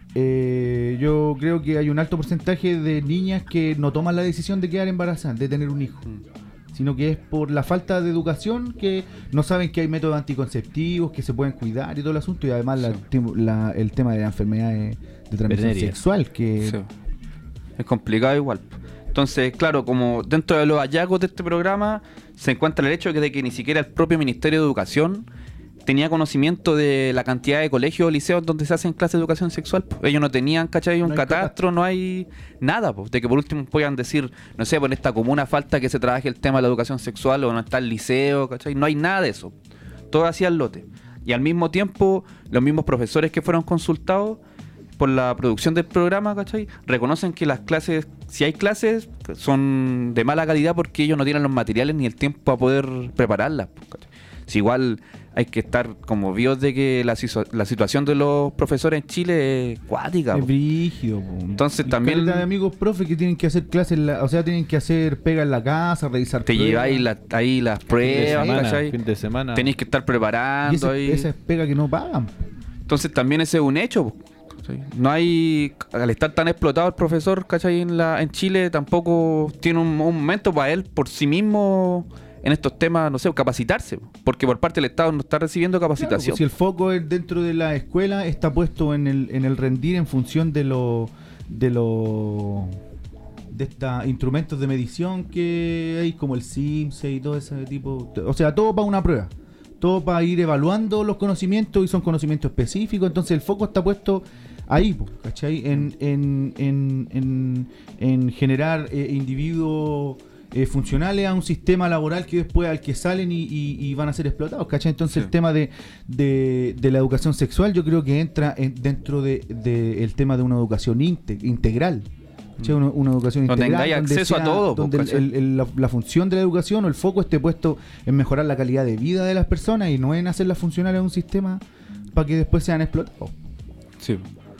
eh, yo creo que hay un alto porcentaje de niñas que no toman la decisión de quedar embarazadas, de tener un hijo, mm. sino que es por la falta de educación, que no saben que hay métodos anticonceptivos, que se pueden cuidar y todo el asunto, y además sí. la, la, el tema de la enfermedad de, de transmisión Veneria. sexual, que... Sí. Es complicado igual. Entonces, claro, como dentro de los hallazgos de este programa se encuentra el hecho de que ni siquiera el propio Ministerio de Educación tenía conocimiento de la cantidad de colegios o liceos donde se hacen clases de educación sexual. Ellos no tenían, ¿cachai? Un no catastro, no hay nada, pues, de que por último puedan decir, no sé, pues en esta comuna falta que se trabaje el tema de la educación sexual o no está el liceo, ¿cachai? No hay nada de eso. Todo hacía el lote. Y al mismo tiempo, los mismos profesores que fueron consultados por la producción del programa, ¿cachai? Reconocen que las clases, si hay clases, son de mala calidad porque ellos no tienen los materiales ni el tiempo para poder prepararlas, ¿cachai? Si igual hay que estar como vivos de que la, la situación de los profesores en Chile es cuática. Es brígido. Entonces y también... de amigos profes que tienen que hacer clases, la, o sea, tienen que hacer pega en la casa, revisar Te pruebas. lleváis la, ahí las pruebas, semana, ¿cachai? Fin de semana. Tenéis que estar preparando. Y ese, ahí. esa es pega que no pagan. Entonces también ese es un hecho, ¿cachai? No hay, al estar tan explotado el profesor, ¿cachai? En, la, en Chile tampoco tiene un, un momento para él por sí mismo en estos temas, no sé, capacitarse, porque por parte del Estado no está recibiendo capacitación. Claro, pues si el foco es dentro de la escuela está puesto en el, en el rendir en función de los de los de estos instrumentos de medición que hay, como el SIMSE y todo ese tipo, o sea, todo para una prueba. Todo para ir evaluando los conocimientos y son conocimientos específicos, entonces el foco está puesto ahí, ¿cachai? En, en, en, en, en generar eh, individuos eh, funcionales a un sistema laboral que después al que salen y, y, y van a ser explotados, ¿cachai? Entonces sí. el tema de, de, de la educación sexual yo creo que entra en, dentro del de, de tema de una educación inte, integral. Una, una educación donde integral, tengáis acceso sea, a todo, donde el, el, el, la, la función de la educación o el foco esté puesto en mejorar la calidad de vida de las personas y no en hacerlas funcionar en un sistema para que después sean explotados. Sí.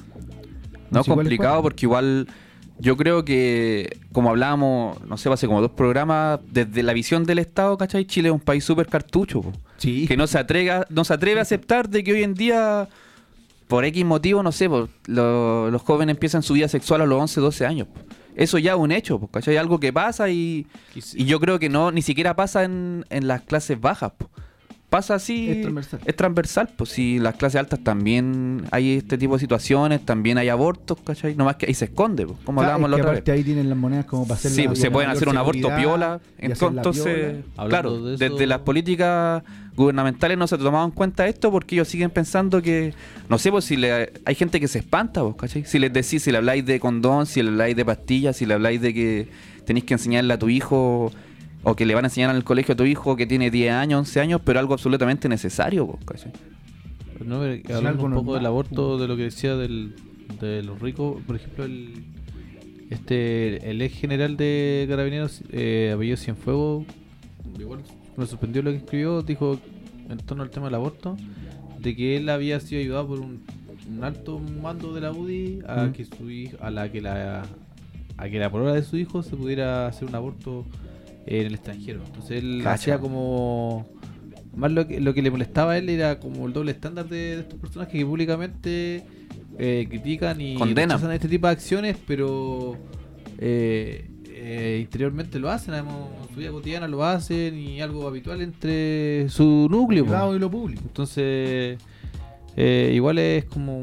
No, es complicado porque igual yo creo que, como hablábamos, no sé, hace como dos programas, desde la visión del Estado, ¿cachai? Chile es un país súper cartucho, po, sí. que no se atreve, no se atreve a aceptar de que hoy en día, por X motivo, no sé, po, lo, los jóvenes empiezan su vida sexual a los once, doce años. Po. Eso ya es un hecho, po, ¿cachai? Algo que pasa y, y yo creo que no ni siquiera pasa en, en las clases bajas, po. Pasa así, es transversal, es transversal, pues si las clases altas también hay este tipo de situaciones, también hay abortos, ¿cachai? Nomás que ahí se esconde, pues, como claro, hablábamos la otra vez. Ahí tienen las monedas como para hacer sí, la, se pueden hacer un aborto piola, entonces, claro, de desde las políticas gubernamentales no se tomaban en cuenta esto porque ellos siguen pensando que, no sé, pues si le, hay gente que se espanta, pues, ¿cachai? Si les decís, si le habláis de condón, si le habláis de pastillas, si le habláis de que tenéis que enseñarle a tu hijo o que le van a enseñar en el colegio a tu hijo que tiene diez años, once años, pero algo absolutamente necesario, po, ¿cachai? No, pero Es hablando algo un poco normal, del aborto, de lo que decía del, de los ricos, por ejemplo, el este el ex general de Carabineros, eh, apellido Cienfuegos, igual me sorprendió lo que escribió, dijo en torno al tema del aborto, de que él había sido ayudado por un, un alto mando de la U D I a Mm. que su hijo, a la que la a que la polola de su hijo se pudiera hacer un aborto en el extranjero. Entonces él Cacha. hacía como más lo que, lo que le molestaba a él era como el doble estándar de, de estos personajes que públicamente eh, critican y Condenan. rechazan este tipo de acciones, pero eh, eh, interiormente lo hacen, además, en su vida cotidiana lo hacen y algo habitual entre su núcleo. po. privado y lo público. Entonces, eh, igual es como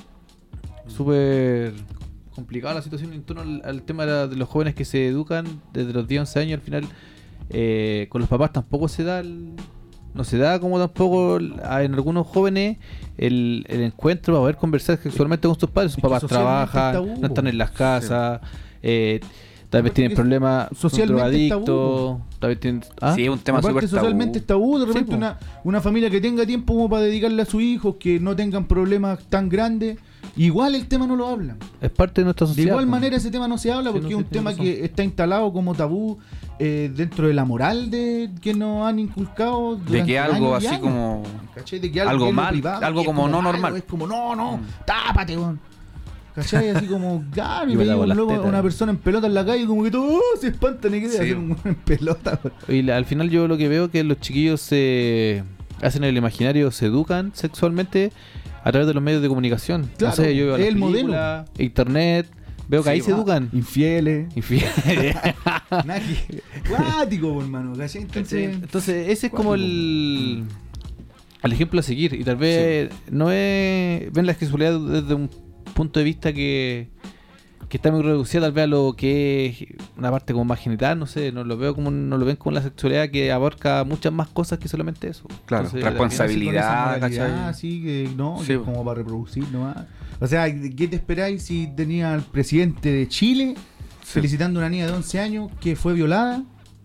súper complicada la situación en torno al, al tema de, la- de los jóvenes que se educan desde los diez, once años. Al final, eh, con los papás tampoco se da el- no se da como tampoco el- a- en algunos jóvenes el, el encuentro para poder conversar sexualmente con sus padres. Sus Es que papás socialmente es trabajan, tabú, no están po. en las casas, eh, tal vez Aparte tienen que problemas, son socialmente es tabú, drogadictos, tal vez tienen... ¿Ah? Sí, es un tema Aparte, súper socialmente tabú. es tabú. De Sí, repente po. una, una familia que tenga tiempo como para dedicarle a sus hijos, que no tengan problemas tan grandes, igual el tema no lo hablan. Es parte de nuestra De sociedad. igual po. manera ese tema no se habla Sí, porque no, es un sí, tema tienes que está instalado como tabú eh, dentro de la moral de que nos han inculcado De durante que algo años y así años. como... ¿Cachai? De que algo que es lo mal, privado, algo que es como no malo, normal. Es como, no, no, Mm. tápate, weón. ¿Cachai? Así como, claro, y Y me veía lavo un las loco, tetas. una persona en pelota en la calle, como que todo oh, se espantan y quiere Sí. hacer un en pelota, weón. Y la- al final yo lo que veo es que los chiquillos se hacen el imaginario, se educan sexualmente a través de los medios de comunicación. Claro, no sé, yo veo es las el modelo. películas, internet, veo que Sí, ahí se va. educan. Infieles. Infiel. Nada que- Cuático, po, hermano. ¿Cachai? Entonces, Entonces, ese es como el, el ejemplo a seguir. Y tal vez no es. Ven la sexualidad desde un punto de vista que, que está muy reducida, tal vez a lo que es una parte como más genital. No sé, no lo veo como no lo ven como la sexualidad que abarca muchas más cosas que solamente eso. Claro, Entonces, responsabilidad. así con esa ¿cachai? moralidad, así que no, Sí, que es po. como para reproducir nomás. O sea, ¿qué te esperáis si tenía al presidente de Chile felicitando a una niña de once años que fue violada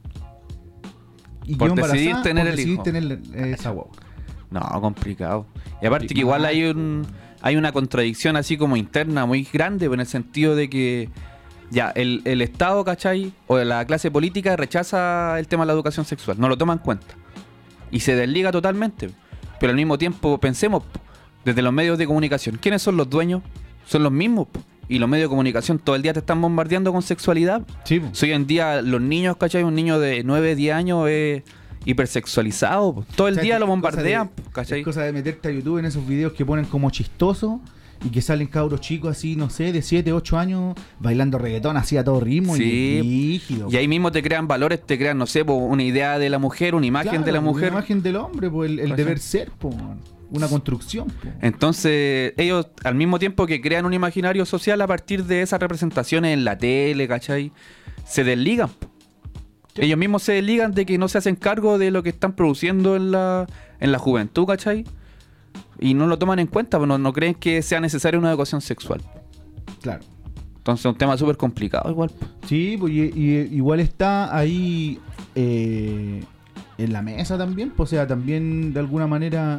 y Por quedó embarazada decidir tener por el decidir hijo. tener esa guagua? No, complicado. Y aparte que igual hay un hay una contradicción así como interna muy grande, en el sentido de que ya el, el Estado, ¿cachai? O la clase política rechaza el tema de la educación sexual, no lo toma en cuenta. Y se desliga totalmente. Pero al mismo tiempo, pensemos, desde los medios de comunicación, ¿quiénes son los dueños? Son los mismos. po. Y los medios de comunicación todo el día te están bombardeando con sexualidad. Sí, po. Si hoy en día los niños, ¿cachai? Un niño de nueve, diez años es hipersexualizado. po. Todo el O sea, día que lo es cosa bombardean, de- po, ¿cachai? Es cosa de meterte a YouTube en esos videos que ponen como chistosos y que salen cabros chicos así, no sé, de siete, ocho años bailando reggaetón así a todo ritmo Sí. y rígido. Y ahí mismo te crean valores, te crean, no sé, po, una idea de la mujer, una imagen Claro, de la mujer. Una imagen del hombre, pues, el, el ¿Cachai? deber ser, pues, una construcción. Pues. Entonces, ellos, al mismo tiempo que crean un imaginario social a partir de esas representaciones en la tele, ¿cachai? Se desligan. po. Ellos mismos se desligan de que no se hacen cargo de lo que están produciendo en la, en la juventud, ¿cachai? Y no lo toman en cuenta, pues no, no creen que sea necesaria una educación sexual. Claro. Entonces es un tema súper complicado igual. po. Sí, pues y, y- igual está ahí eh, en la mesa también, pues, o sea, también de alguna manera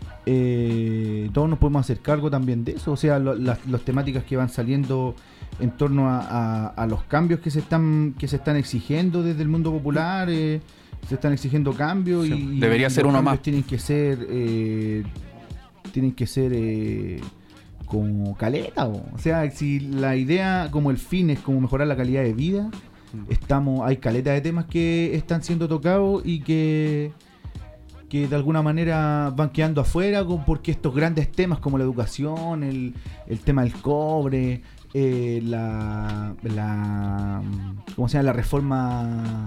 eh, todos nos podemos hacer cargo también de eso, o sea, lo- las, las temáticas que van saliendo en torno a, a- a los cambios que se están que se están exigiendo desde el mundo popular, eh, se están exigiendo cambios Sí, y debería y ser los uno cambios más. tienen que ser eh, tienen que ser eh, como caleta, po. O sea, si la idea como el fin es como mejorar la calidad de vida, estamos hay caleta de temas que están siendo tocados y que que de alguna manera van quedando afuera con- porque estos grandes temas como la educación, el, el tema del cobre, eh, la, la ¿cómo se llama? La reforma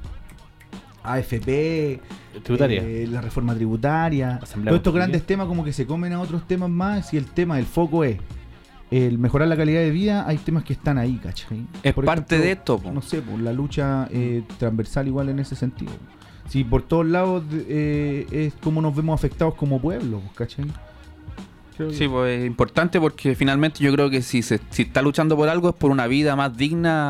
A F P, Tributaria. eh, la reforma tributaria, Asamblea todos estos Constituyente. grandes temas como que se comen a otros temas más y el tema, el foco es el mejorar la calidad de vida, hay temas que están ahí, ¿cachai? Es Por parte ejemplo, de esto, po. no sé, pues la lucha eh, transversal igual en ese sentido. Si por todos lados eh, es como nos vemos afectados como pueblo, pues, ¿cachai? Creo que- Sí, pues es importante porque finalmente yo creo que si se si está luchando por algo es por una vida más digna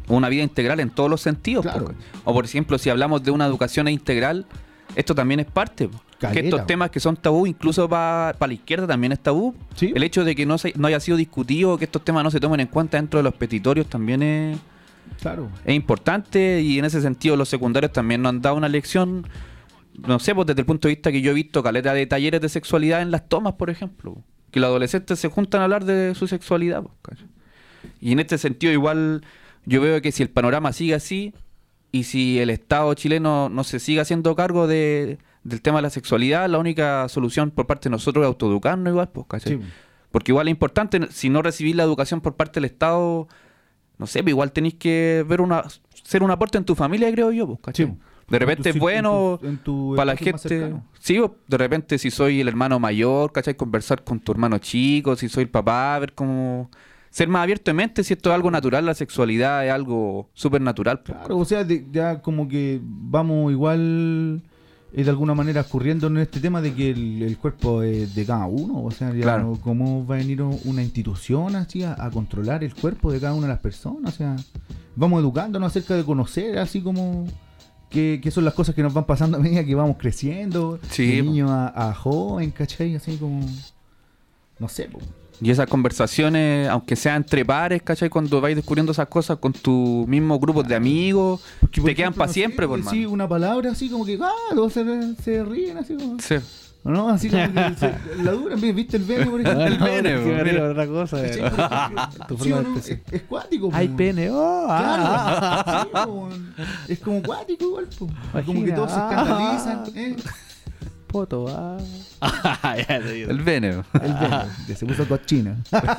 una vida integral en todos los sentidos. Claro. Po. O por ejemplo, si hablamos de una educación integral, esto también es parte. Po. Caleta, que estos po. temas que son tabú, incluso para la izquierda también es tabú. Sí. El hecho de que no, se, no haya sido discutido, que estos temas no se tomen en cuenta dentro de los petitorios también es, Claro. es importante, y en ese sentido los secundarios también nos han dado una lección, no sé, pues desde el punto de vista que yo he visto caleta de talleres de sexualidad en las tomas, por ejemplo, que los adolescentes se juntan a hablar de su sexualidad, pues, ¿cachai? Y en este sentido igual yo veo que si el panorama sigue así y si el Estado chileno no se sigue haciendo cargo de, del tema de la sexualidad, la única solución por parte de nosotros es autoeducarnos igual, pues, ¿cachai? Sí. Porque igual es importante, si no recibís la educación por parte del Estado, no sé, pues igual tenéis que ver una ser un aporte en tu familia, creo yo, pues, ¿cachai? Sí. De repente En es tu- bueno en tu- en tu para la espacio más gente. cercano. Sí, pues, de repente si soy el hermano mayor, ¿cachai? Conversar con tu hermano chico, si soy el papá, ver cómo... Ser más abierto de mente, si esto es algo natural, la sexualidad es algo súper natural. pues. Claro, o sea, de- ya como que vamos igual eh, de alguna manera escurriendo en este tema de que el, el cuerpo es de cada uno. O sea, ya Claro. no- cómo va a venir una institución así a, a controlar el cuerpo de cada una de las personas. O sea, vamos educándonos acerca de conocer así como que, que son las cosas que nos van pasando a medida que vamos creciendo. Sí, de po. niño a, a joven, ¿cachai? Así como... No sé, po. Y esas conversaciones, aunque sea entre pares, ¿cachai? Cuando vais descubriendo esas cosas con tu mismo grupo de amigos, Porque, por te quedan ejemplo, para no sé, siempre, por decir una palabra así como que, ah, todos se, se ríen así como... Sí. ¿No? Así como que se- la dura, ¿viste el Vene, por ejemplo? El Vene, pene, po, mira, mira. otra cosa. ¿Cachai? eh. Por ejemplo, Tu ¿sí forma o de no? expresión. Es, es cuático. po. Hay pene, oh, ah. Claro. Sí, po. Es como cuático igual, po. Como que Imagina. todos se escandalizan. ¿eh? Poto, ah. Ya te digo. El Vene. El Vene, ya se puso cochina.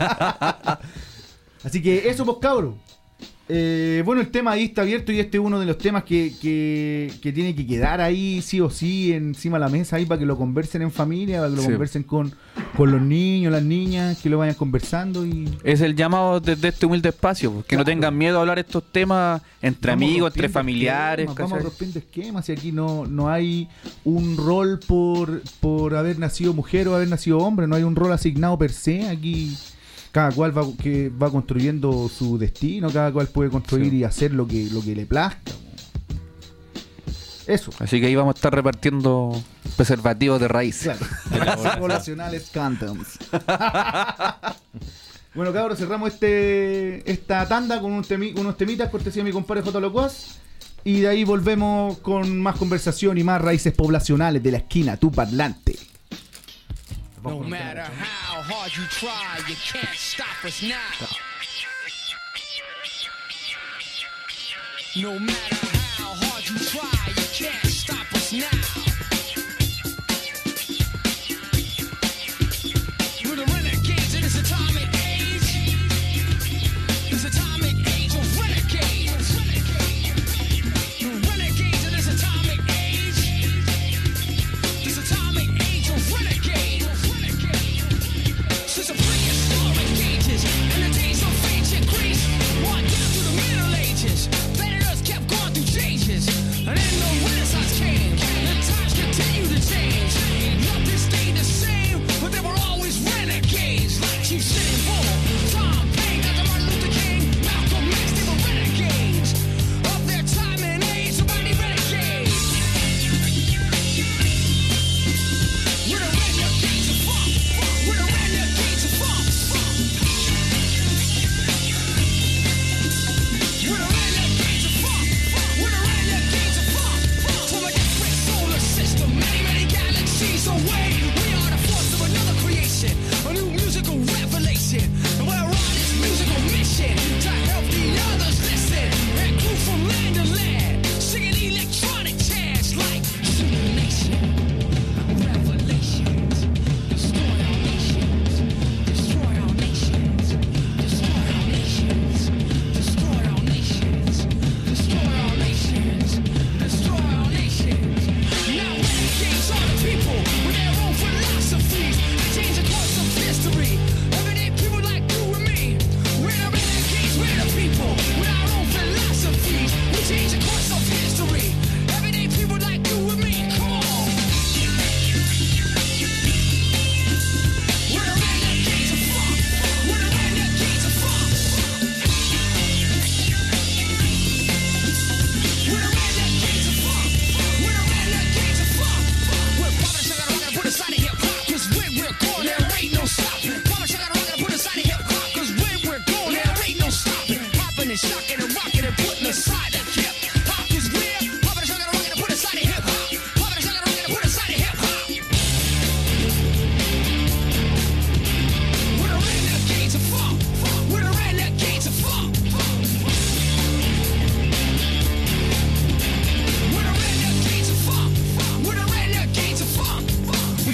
Así que eso, pues, cabros. Eh, bueno, el tema ahí está abierto y este es uno de los temas que, que, que tiene que quedar ahí sí o sí encima de la mesa ahí para que lo conversen en familia, para que lo Sí. conversen con, con los niños, las niñas, que lo vayan conversando y... Es el llamado desde este humilde espacio, pues, que no Claro. tengan miedo a hablar estos temas entre Vamos amigos, entre rompiendo familiares. esquemas, vamos ¿cachai? rompiendo esquemas y aquí no, no hay un rol por, por haber nacido mujer o haber nacido hombre, no hay un rol asignado per se. Aquí cada cual va, que va construyendo su destino, cada cual puede construir Sí. y hacer lo que, lo que le plazca. Eso. Así que ahí vamos a estar repartiendo preservativos de raíz. Claro. Poblacionales condoms. Bueno, cabros, cerramos este esta tanda con un temi- unos temitas, cortesía de mi compadre J. Locuaz. Y de ahí volvemos con más conversación y más raíces poblacionales de la esquina, tu parlante. No matter how hard you try, you can't stop us now. No matter how hard you try, you can't stop us now. We're the renegades in this atomic age. This atomic age of renegades. The renegades in this atomic age. This atomic age of renegades. Since the prehistoric ages and the days of ancient Greece, on down to the Middle Ages, planet Earth kept going through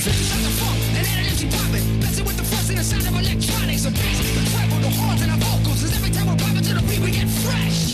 Synthesize the funk and add an empty popping. Messing with the fuzz and the sound of electronics. The bass, the treble, the horns and the vocals. 'Cause every time we're popping to the beat, we get fresh.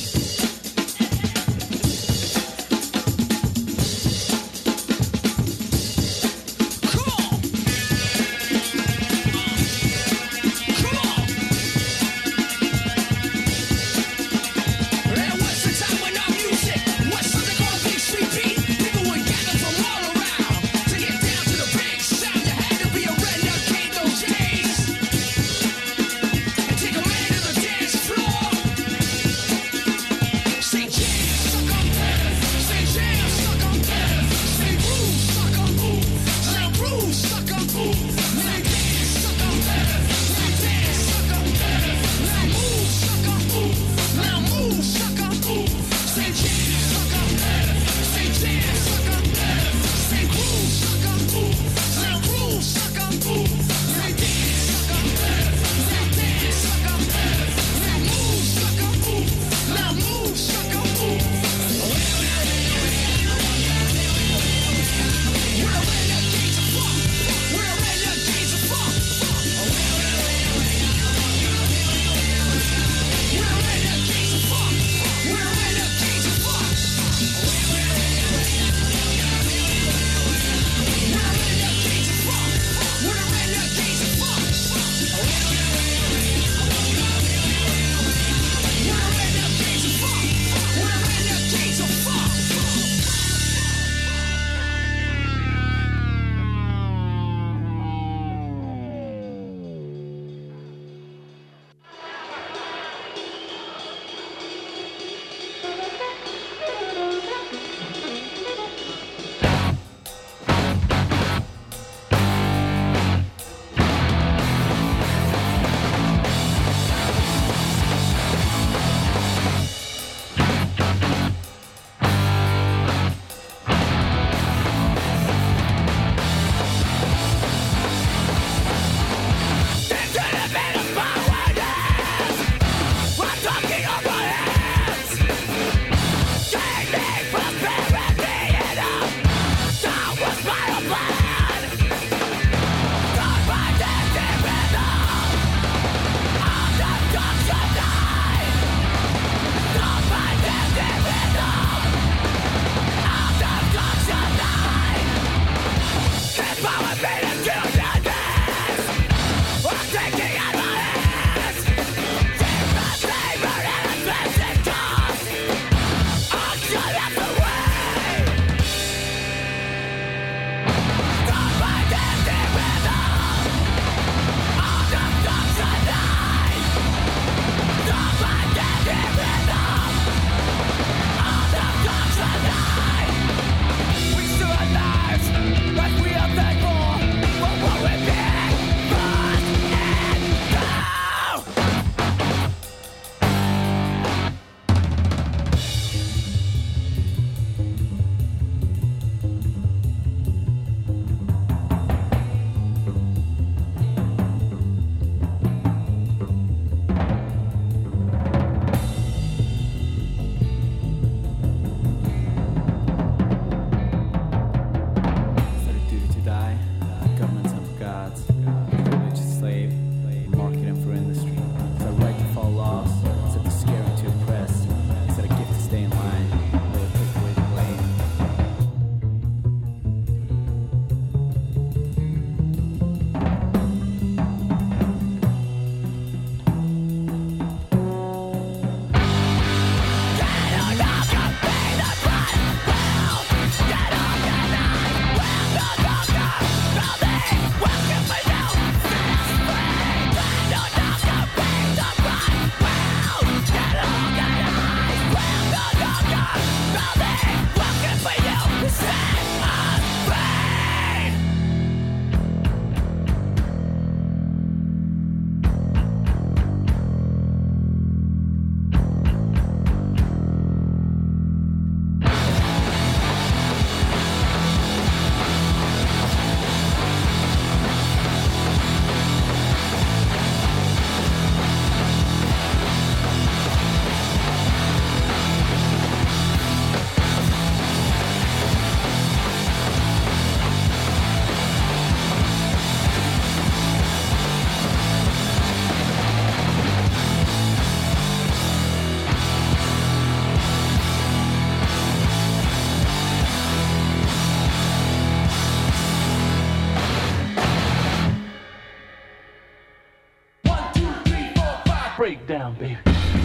breakdown, baby.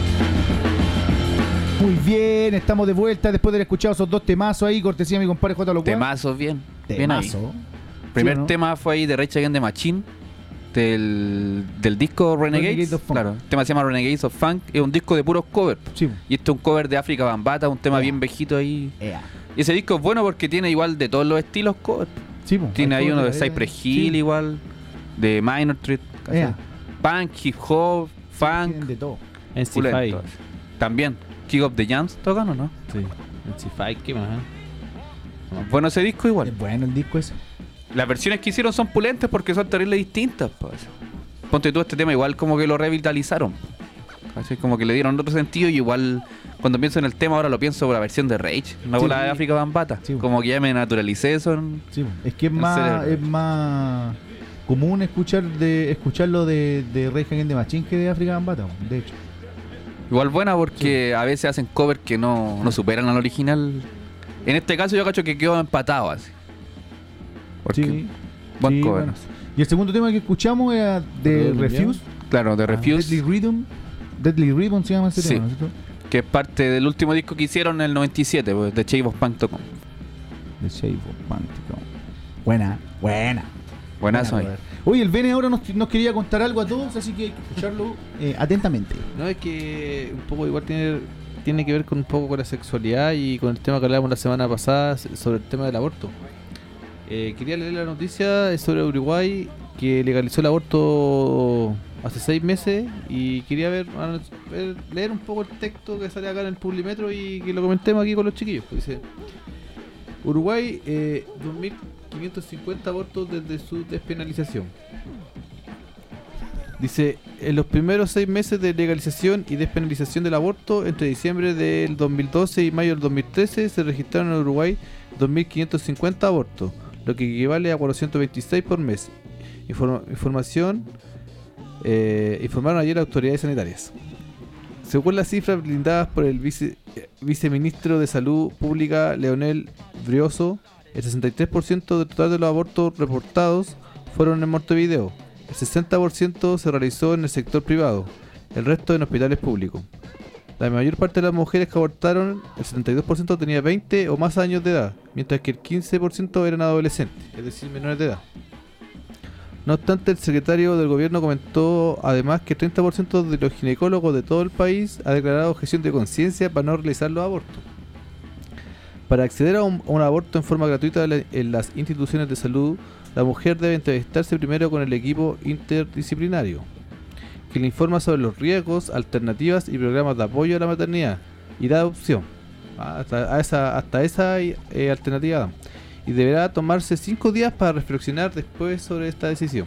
Muy bien, estamos de vuelta después de haber escuchado esos dos temazos ahí, cortesía de mi compadre J. Locuaz. Temazos, bien. Bien ahí. Temazo. Primer ¿Sí o no? tema fue ahí de Rage Against the Machine, del, del disco Renegades. Renegades of Funk. Claro, el tema se llama Renegades of Funk, es un disco de puros covers. Sí. Y este es un cover de África Bambata, un tema Ea. bien viejito ahí. Ea. Y ese disco es bueno porque tiene igual de todos los estilos cover. Sí, po. Tiene ahí Hay uno de cosas, Cypress sí. Hill igual, de Minor Threat, ¿cachai? Ea. Punk, hip hop, Tienen funk, de todo. N C pulento. cinco. También. Kick of the Jams tocan o no? Sí. N C cinco, ¿qué más? eh? Bueno, ese disco igual. Es bueno el disco ese. Las versiones que hicieron son pulentes porque son terribles distintas. Pues. Ponte tú este tema, igual como que lo revitalizaron. Así como que le dieron otro sentido y igual cuando pienso en el tema ahora lo pienso por la versión de Rage, no Sí. por la de África Bambata. Sí. Como que ya me naturalicé eso. En... Sí, po. Es que es El más, cerebro. es más común escuchar de escucharlo de, de Rage Against the Machine que de África Bambata, po, de hecho. Igual buena porque a veces hacen covers que no, no superan al original. En este caso yo cacho que quedó empatado así. Porque Sí. buen Sí, cover. bueno. Y el segundo tema que escuchamos era de ¿Pero Refuse. Claro, de Ah, Refuse, Deadly Rhythm. Deadly Ribbon se llama ese Sí. tema, ¿no es cierto? que es parte del último disco que hicieron en el noventa y siete, pues, de Shape of Punk punto com. The Shape of Punk. Buena, buena. Buenazo ahí. Buena, brother. Oye, el Bene ahora nos, nos quería contar algo a todos, así que hay que escucharlo eh, atentamente. No, es que un poco igual tiene, tiene que ver con un poco con la sexualidad y con el tema que hablábamos la semana pasada sobre el tema del aborto. Eh, quería leer la noticia sobre Uruguay que legalizó el aborto hace seis meses y quería ver, ver- leer un poco el texto que sale acá en el Publimetro y que lo comentemos aquí con los chiquillos. Dice: Uruguay, eh, dos mil quinientos cincuenta abortos desde su despenalización. Dice, en los primeros seis meses de legalización y despenalización del aborto, entre diciembre del dos mil doce y mayo del dos mil trece, se registraron en Uruguay dos mil quinientos cincuenta abortos, lo que equivale a cuatrocientos veintiséis por mes. Informa- información eh, informaron ayer las autoridades sanitarias. Según las cifras brindadas por el vice, eh, viceministro de Salud Pública, Leonel Brioso, el sesenta y tres por ciento del total de los abortos reportados fueron en Montevideo. El sesenta por ciento se realizó en el sector privado, el resto en hospitales públicos. La mayor parte de las mujeres que abortaron, el setenta y dos por ciento tenía veinte o más años de edad, mientras que el quince por ciento eran adolescentes, es decir, menores de edad. No obstante, el secretario del gobierno comentó además que el treinta por ciento de los ginecólogos de todo el país ha declarado objeción de conciencia para no realizar los abortos. Para acceder a un, a un aborto en forma gratuita en las instituciones de salud, la mujer debe entrevistarse primero con el equipo interdisciplinario, que le informa sobre los riesgos, alternativas y programas de apoyo a la maternidad y la adopción. Ah, hasta, a esa, hasta esa eh, alternativa. Y deberá tomarse cinco días para reflexionar después sobre esta decisión.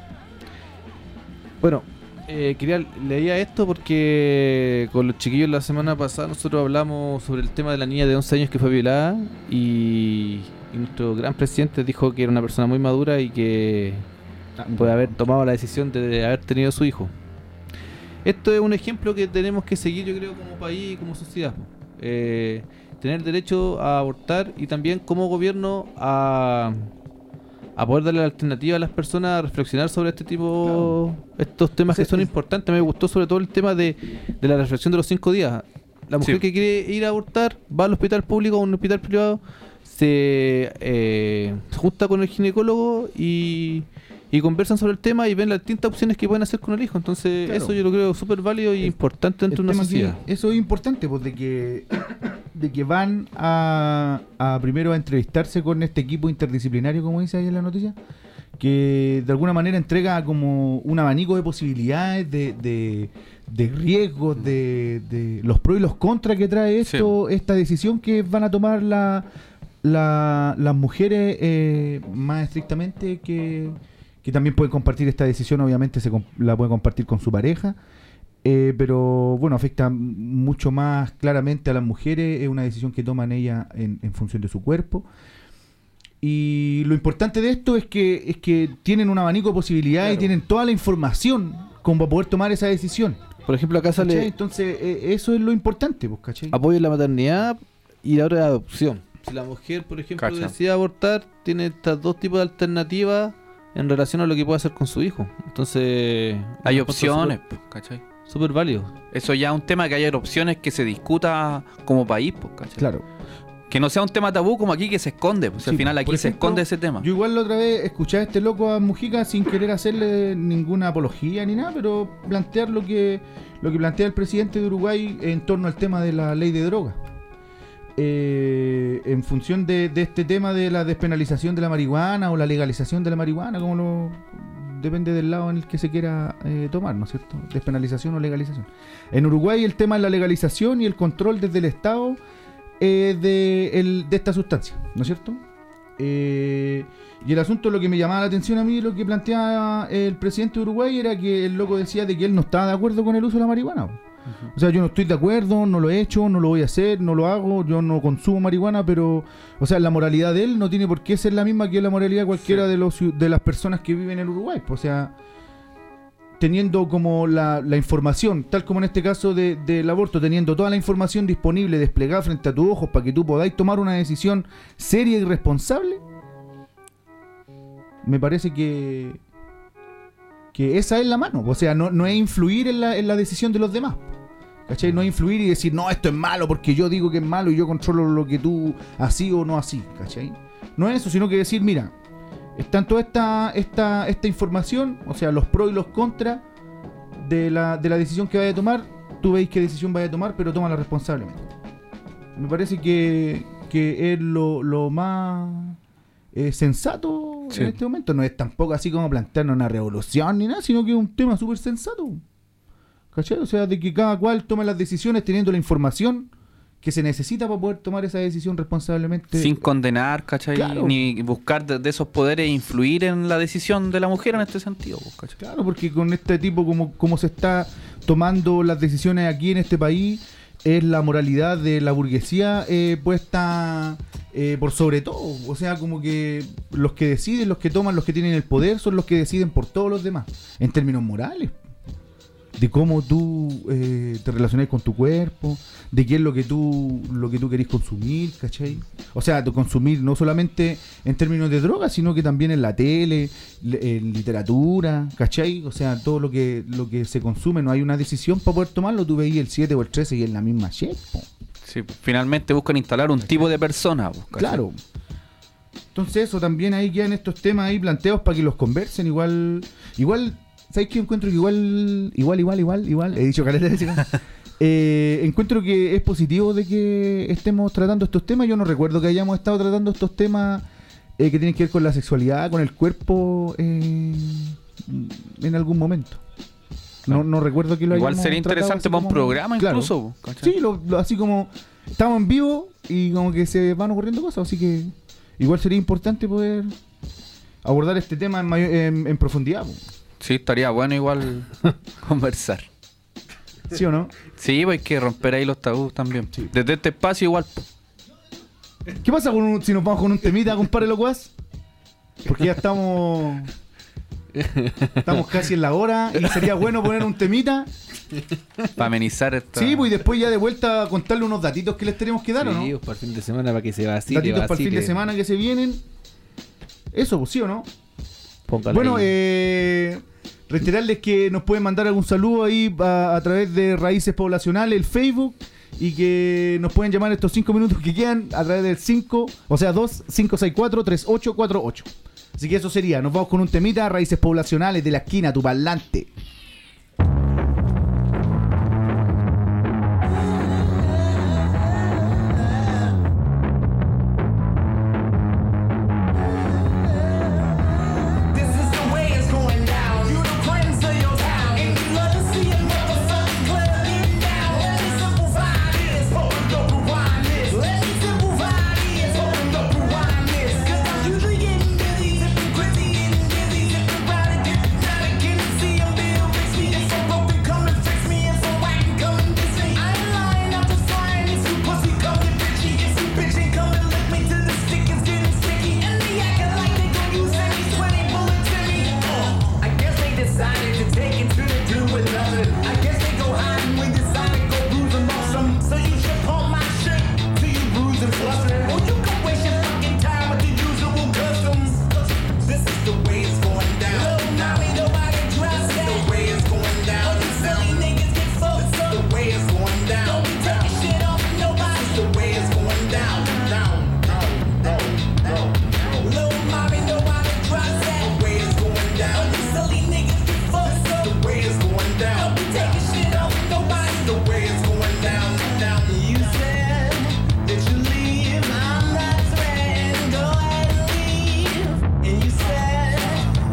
Bueno, eh, quería leía esto porque con los chiquillos la semana pasada nosotros hablamos sobre el tema de la niña de once años que fue violada y, y nuestro gran presidente dijo que era una persona muy madura y que puede haber tomado la decisión de haber tenido su hijo. Esto es un ejemplo que tenemos que seguir, yo creo, como país y como sociedad. Eh, tener derecho a abortar y también como gobierno a, a poder darle la alternativa a las personas a reflexionar sobre este tipo, claro. estos temas sí, que son es... importantes. Me gustó sobre todo el tema de, de la reflexión de los cinco días. La mujer sí. que quiere ir a abortar va al hospital público o a un hospital privado, se, eh, se junta con el ginecólogo y... y conversan sobre el tema y ven las distintas opciones que pueden hacer con el hijo. Entonces, claro. eso yo lo creo súper válido y el, importante dentro de una sociedad. Que, eso es importante, pues, de que de que van a, a primero a entrevistarse con este equipo interdisciplinario, como dice ahí en la noticia, que de alguna manera entrega como un abanico de posibilidades, de, de, de riesgos, de, de los pros y los contras que trae esto, sí. esta decisión que van a tomar la, la, las mujeres eh, más estrictamente que... que también pueden compartir esta decisión, obviamente se la pueden compartir con su pareja, eh, pero bueno, afecta mucho más claramente a las mujeres, es una decisión que toman ellas en, en función de su cuerpo. Y lo importante de esto es que es que tienen un abanico de posibilidades, claro. y tienen toda la información como para poder tomar esa decisión. Por ejemplo, acá sale... ¿Cachai? Entonces, eh, eso es lo importante, pues, ¿cachai? Apoyo en la maternidad y la hora de adopción. Si la mujer, por ejemplo, Cacha. decide abortar, tiene estas dos tipos de alternativas en relación a lo que puede hacer con su hijo. Entonces... hay opciones, ¿cachai? súper válido. Eso ya es un tema que haya opciones que se discuta como país, pues, ¿cachai? Claro. Que no sea un tema tabú como aquí que se esconde, pues Sí, al final por aquí ejemplo, se esconde ese tema. Yo igual la otra vez escuché a este loco a Mujica sin querer hacerle ninguna apología ni nada, pero plantear lo que lo que plantea el presidente de Uruguay en torno al tema de la ley de drogas. Eh, en función de, de este tema de la despenalización de la marihuana o la legalización de la marihuana, como lo depende del lado en el que se quiera eh, tomar, ¿no es cierto? Despenalización o legalización. En Uruguay el tema es la legalización y el control desde el Estado Eh, de, el, de esta sustancia, ¿no es cierto? Eh, y el asunto, lo que me llamaba la atención a mí, lo que planteaba el presidente de Uruguay era que el loco decía de que él no estaba de acuerdo con el uso de la marihuana. Uh-huh. O sea, yo no estoy de acuerdo, no lo he hecho, no lo voy a hacer, no lo hago, yo no consumo marihuana, pero, o sea, la moralidad de él no tiene por qué ser la misma que la moralidad de cualquiera sí. de, los, de las personas que viven en Uruguay. O sea, teniendo como la, la información, tal como en este caso de, del aborto, teniendo toda la información disponible, desplegada frente a tus ojos para que tú podáis tomar una decisión seria y responsable, me parece que que esa es la mano. O sea, no, no es influir en la, en la decisión de los demás, ¿cachai? No es influir y decir, no, esto es malo porque yo digo que es malo y yo controlo lo que tú así o no así, ¿cachai? No es eso, sino que decir, mira, están toda esta, esta, esta información, o sea, los pros y los contras de la, de la decisión que vaya a tomar. Tú veis qué decisión vaya a tomar, pero tómala responsablemente. Me parece que, que es lo, lo más eh, sensato sí. en este momento. No es tampoco así como plantearnos una revolución ni nada, sino que es un tema súper sensato. ¿Cachai? O sea, de que cada cual tome las decisiones teniendo la información que se necesita para poder tomar esa decisión responsablemente. Sin condenar, ¿cachai? Claro. Ni buscar de, de esos poderes influir en la decisión de la mujer en este sentido, ¿cachai? Claro, porque con este tipo, como, como se está tomando las decisiones aquí en este país, es la moralidad de la burguesía eh, puesta eh, por sobre todo. O sea, como que los que deciden, los que toman, los que tienen el poder, son los que deciden por todos los demás, en términos morales. De cómo tú eh, te relacionas con tu cuerpo, de qué es lo que tú lo que tú querés consumir, ¿cachai? O sea, de consumir no solamente en términos de drogas, sino que también en la tele, en literatura, ¿cachai? O sea, todo lo que lo que se consume, no hay una decisión para poder tomarlo. Tú veis el siete o el trece y es la misma shit, po. Sí, finalmente buscan instalar un ¿cachai? Tipo de persona, po, claro. Entonces eso también ahí quedan estos temas ahí planteados para que los conversen. Igual, igual... ¿Sabes qué? Encuentro que igual, igual, igual, igual, igual, he dicho caleta de chicas. eh, encuentro que es positivo de que estemos tratando estos temas. Yo no recuerdo que hayamos estado tratando estos temas eh, que tienen que ver con la sexualidad, con el cuerpo, eh, en algún momento. No, no recuerdo que lo igual hayamos sería interesante para un programa claro. incluso. Sí, lo, lo, así como estamos en vivo y como que se van ocurriendo cosas, así que igual sería importante poder abordar este tema en, mayor, en, en profundidad. Sí, estaría bueno igual conversar. ¿Sí o no? Sí, pues hay que romper ahí los tabús también. Sí. Desde este espacio igual. ¿Qué pasa con un, si nos vamos con un temita, compadre Locuaz? Porque ya estamos... Estamos casi en la hora y sería bueno poner un temita. Para amenizar esta... Sí, pues y después ya de vuelta a contarle unos datitos que les tenemos que dar, sí, ¿o no? Sí, para el fin de semana, para que se vacile. Datitos vacile. para el fin de semana que se vienen. Eso, pues, ¿sí o no? Póngale bueno, ahí. eh, reiterarles que nos pueden mandar algún saludo ahí a, a través de Raíces Poblacionales, el Facebook, y que nos pueden llamar estos cinco minutos que quedan a través del cinco, o sea, dos cinco seis cuatro tres ocho cuatro ocho. Así que eso sería, nos vamos con un temita, Raíces Poblacionales de la esquina, tu parlante. See 'em be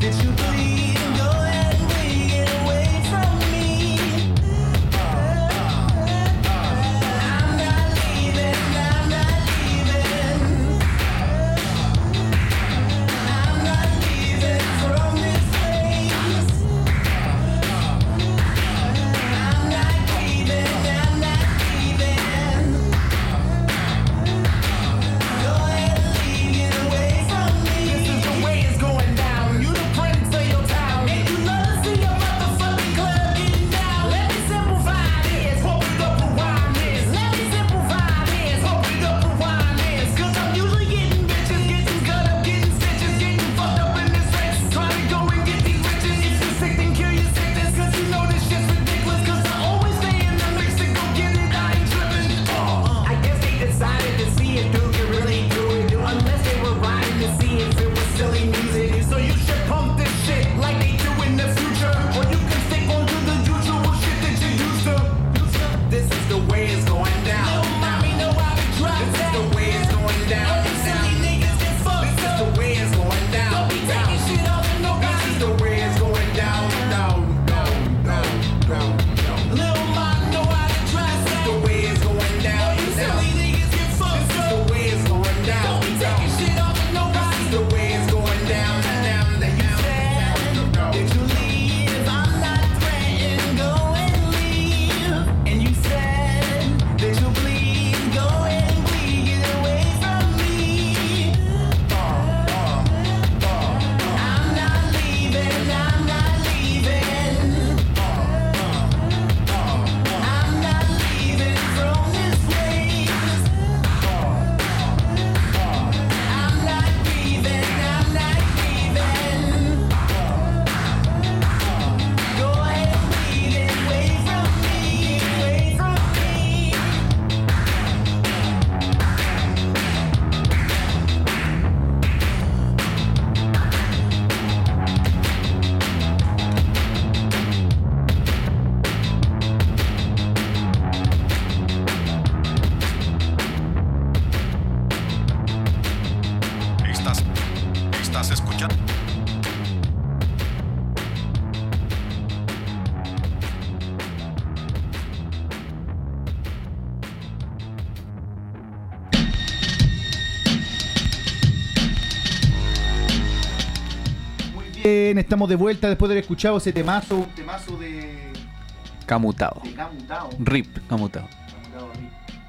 Bien, estamos de vuelta después de haber escuchado ese temazo, un temazo de... Camutao. de Camutao. Rip, Camutao. Camutao, Rip.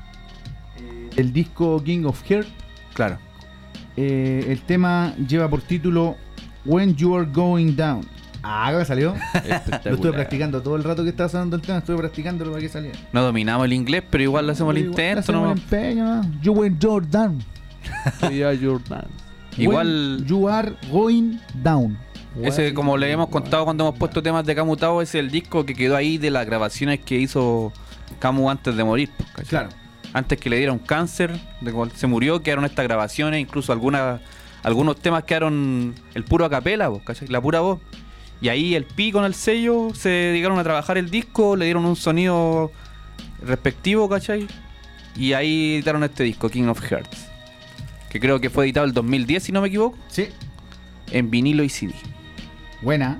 Eh, del disco King of Heart. Claro. Eh, el tema lleva por título When You Are Going Down. Ah, ¿cómo salió? Lo estuve practicando todo el rato que estaba sonando el tema, estuve practicándolo para que saliera. No dominamos el inglés, pero igual lo hacemos el Igual intento, hacemos ¿no? el empeño, ¿no? You When You Are Down. Jordan. Igual When You Are Going Down. ese, como le hemos contado cuando hemos puesto temas de Camutao, es el disco que quedó ahí de las grabaciones que hizo Camu antes de morir, ¿cachai? Claro. Antes que le diera un cáncer, de cuando se murió, quedaron estas grabaciones, incluso algunas, algunos temas quedaron el puro a capela, ¿cachai? La pura voz. Y ahí el Pi con el sello se dedicaron a trabajar el disco, le dieron un sonido respectivo, ¿cachai? Y ahí editaron este disco, King of Hearts, que creo que fue editado el dos mil diez, si no me equivoco, Sí. en vinilo y C D. Buena.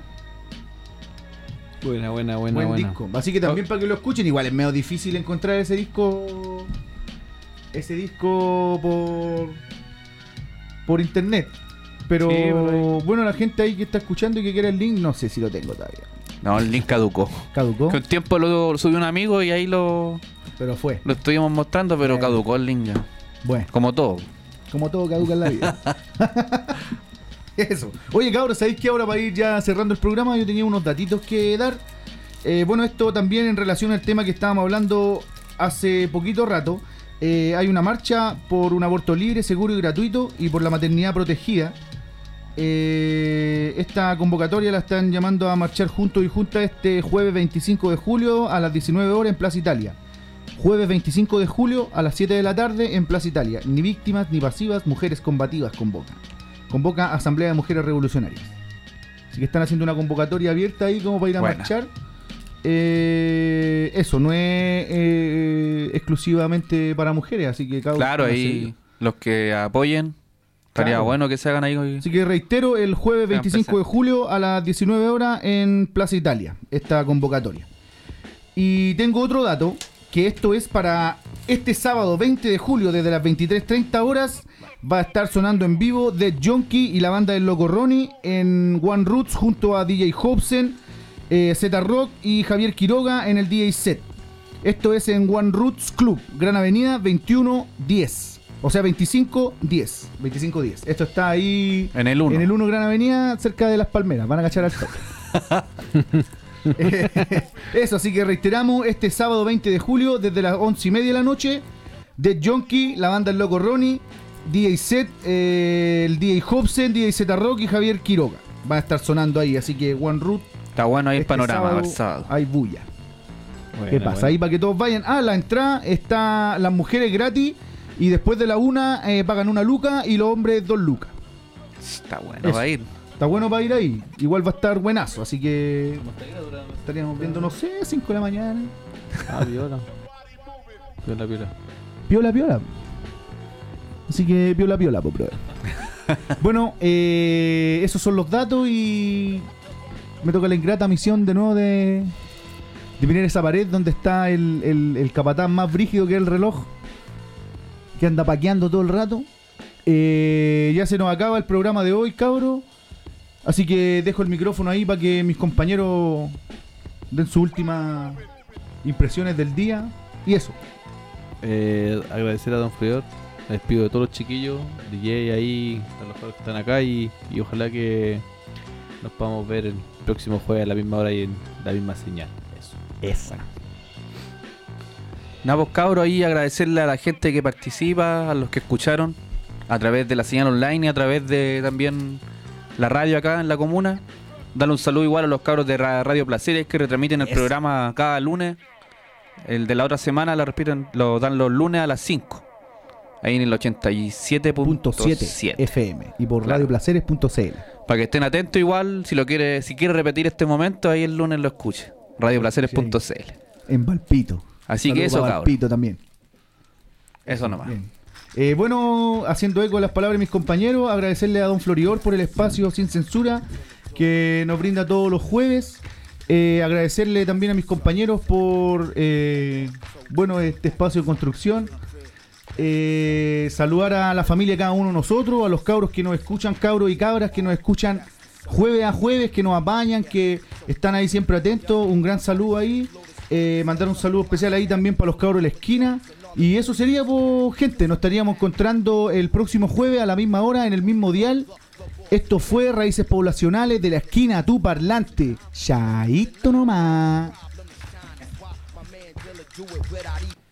Buena, buena, buena, Buen buena. disco. Así que también para que lo escuchen, igual es medio difícil encontrar ese disco. Ese disco por. por internet. Pero Sí, por ahí. bueno, la gente ahí que está escuchando y que quiere el link, no sé si lo tengo todavía. No, el link caducó. Caducó, Que un tiempo lo, lo subió un amigo y ahí lo, pero fue. lo estuvimos mostrando, pero Eh. caducó el link ya. Bueno, Como todo. como todo caduca en la vida. Eso. Oye, cabros, ¿sabéis que ahora para ir ya cerrando el programa yo tenía unos datitos que dar? Eh, bueno, esto también en relación al tema que estábamos hablando hace poquito rato. Eh, hay una marcha por un aborto libre, seguro y gratuito y por la maternidad protegida. Eh, esta convocatoria la están llamando a marchar juntos y juntas este jueves veinticinco de julio a las diecinueve horas en Plaza Italia. Jueves veinticinco de julio a las siete de la tarde en Plaza Italia. Ni víctimas ni pasivas, mujeres combativas convocan. Convoca Asamblea de Mujeres Revolucionarias. Así que están haciendo una convocatoria abierta ahí como para ir a Buena. marchar. Eh, eso, no es eh, exclusivamente para mujeres, así que cada Claro, uno ahí los que apoyen Estaría Claro. bueno que se hagan ahí. Así que reitero, el jueves Sean veinticinco de presentes. julio a las diecinueve horas en Plaza Italia, esta convocatoria. Y tengo otro dato, que esto es para este sábado veinte de julio, desde las veintitrés treinta horas, va a estar sonando en vivo The Junkie y la banda del Loco Ronnie en One Roots junto a D J Hobson, eh, Z Rock y Javier Quiroga en el D J set. Esto es en One Roots Club, Gran Avenida veintiuno diez. O sea, veinticinco diez. veinticinco diez. Esto está ahí En el uno. En el uno Gran Avenida, cerca de Las Palmeras. Van a cachar al toque. Eh, Eso, así que reiteramos, este sábado veinte de julio, desde las once y media de la noche, The Junkie, la banda El Loco Ronnie, D J Set, eh, el D J Hobson, D J Z Rock y Javier Quiroga. Van a estar sonando ahí, así que One Root. Está bueno ahí el este panorama sábado el sábado. hay bulla. Bueno, ¿Qué pasa? bueno. Ahí para que todos vayan. Ah, la entrada está las mujeres gratis y después de la una eh, pagan una luca y los hombres dos lucas. Está bueno Eso. va a ir. Está bueno para ir ahí. Igual va a estar buenazo, así que estaríamos viendo, no sé, cinco de la mañana. Ah, viola. Viola, viola. Piola, piola. Así que piola, piola, po, brother. Bueno, eh, esos son los datos y me toca la ingrata misión de nuevo de, de mirar esa pared donde está el, el, el capataz más brígido que es el reloj, que anda paqueando todo el rato. Eh, ya se nos acaba el programa de hoy, cabro. Así que dejo el micrófono ahí para que mis compañeros den sus últimas impresiones del día. Y eso. Eh, agradecer a Don Freor. Me despido de todos los chiquillos, D J ahí, a los que están acá y, y ojalá que nos podamos ver el próximo jueves a la misma hora y en la misma señal. Eso. Esa. Nada, pues cabros, ahí agradecerle a la gente que participa, a los que escucharon a través de la señal online y a través de también la radio acá en la comuna. Darle un saludo igual a los cabros de Ra- Radio Placeres que retransmiten el Eso. programa cada lunes. El de la otra semana lo repiten, lo dan los lunes a las cinco. Ahí en el ochenta y siete punto siete siete. F M y por Claro. radioplaceres punto c l. Para que estén atentos igual, si lo quiere, si quiere repetir este momento, ahí el lunes lo escuche. radioplaceres punto c l. En Valpito. Así Saludos que eso, para cabros. Valpito también. Eso nomás. Bien. Eh, bueno, haciendo eco de las palabras de mis compañeros, agradecerle a Don Floridor por el espacio sin censura que nos brinda todos los jueves. Eh, agradecerle también a mis compañeros por eh, bueno, este espacio de construcción. Eh, saludar a la familia de cada uno de nosotros, a los cabros que nos escuchan, cabros y cabras que nos escuchan jueves a jueves, que nos apañan, que están ahí siempre atentos. Un gran saludo ahí. Eh, mandar un saludo especial ahí también para los cabros de la esquina. Y eso sería, pues, gente. Nos estaríamos encontrando el próximo jueves a la misma hora en el mismo dial. Esto fue Raíces Poblacionales de la esquina a tu parlante. Chaito nomás. do it without e-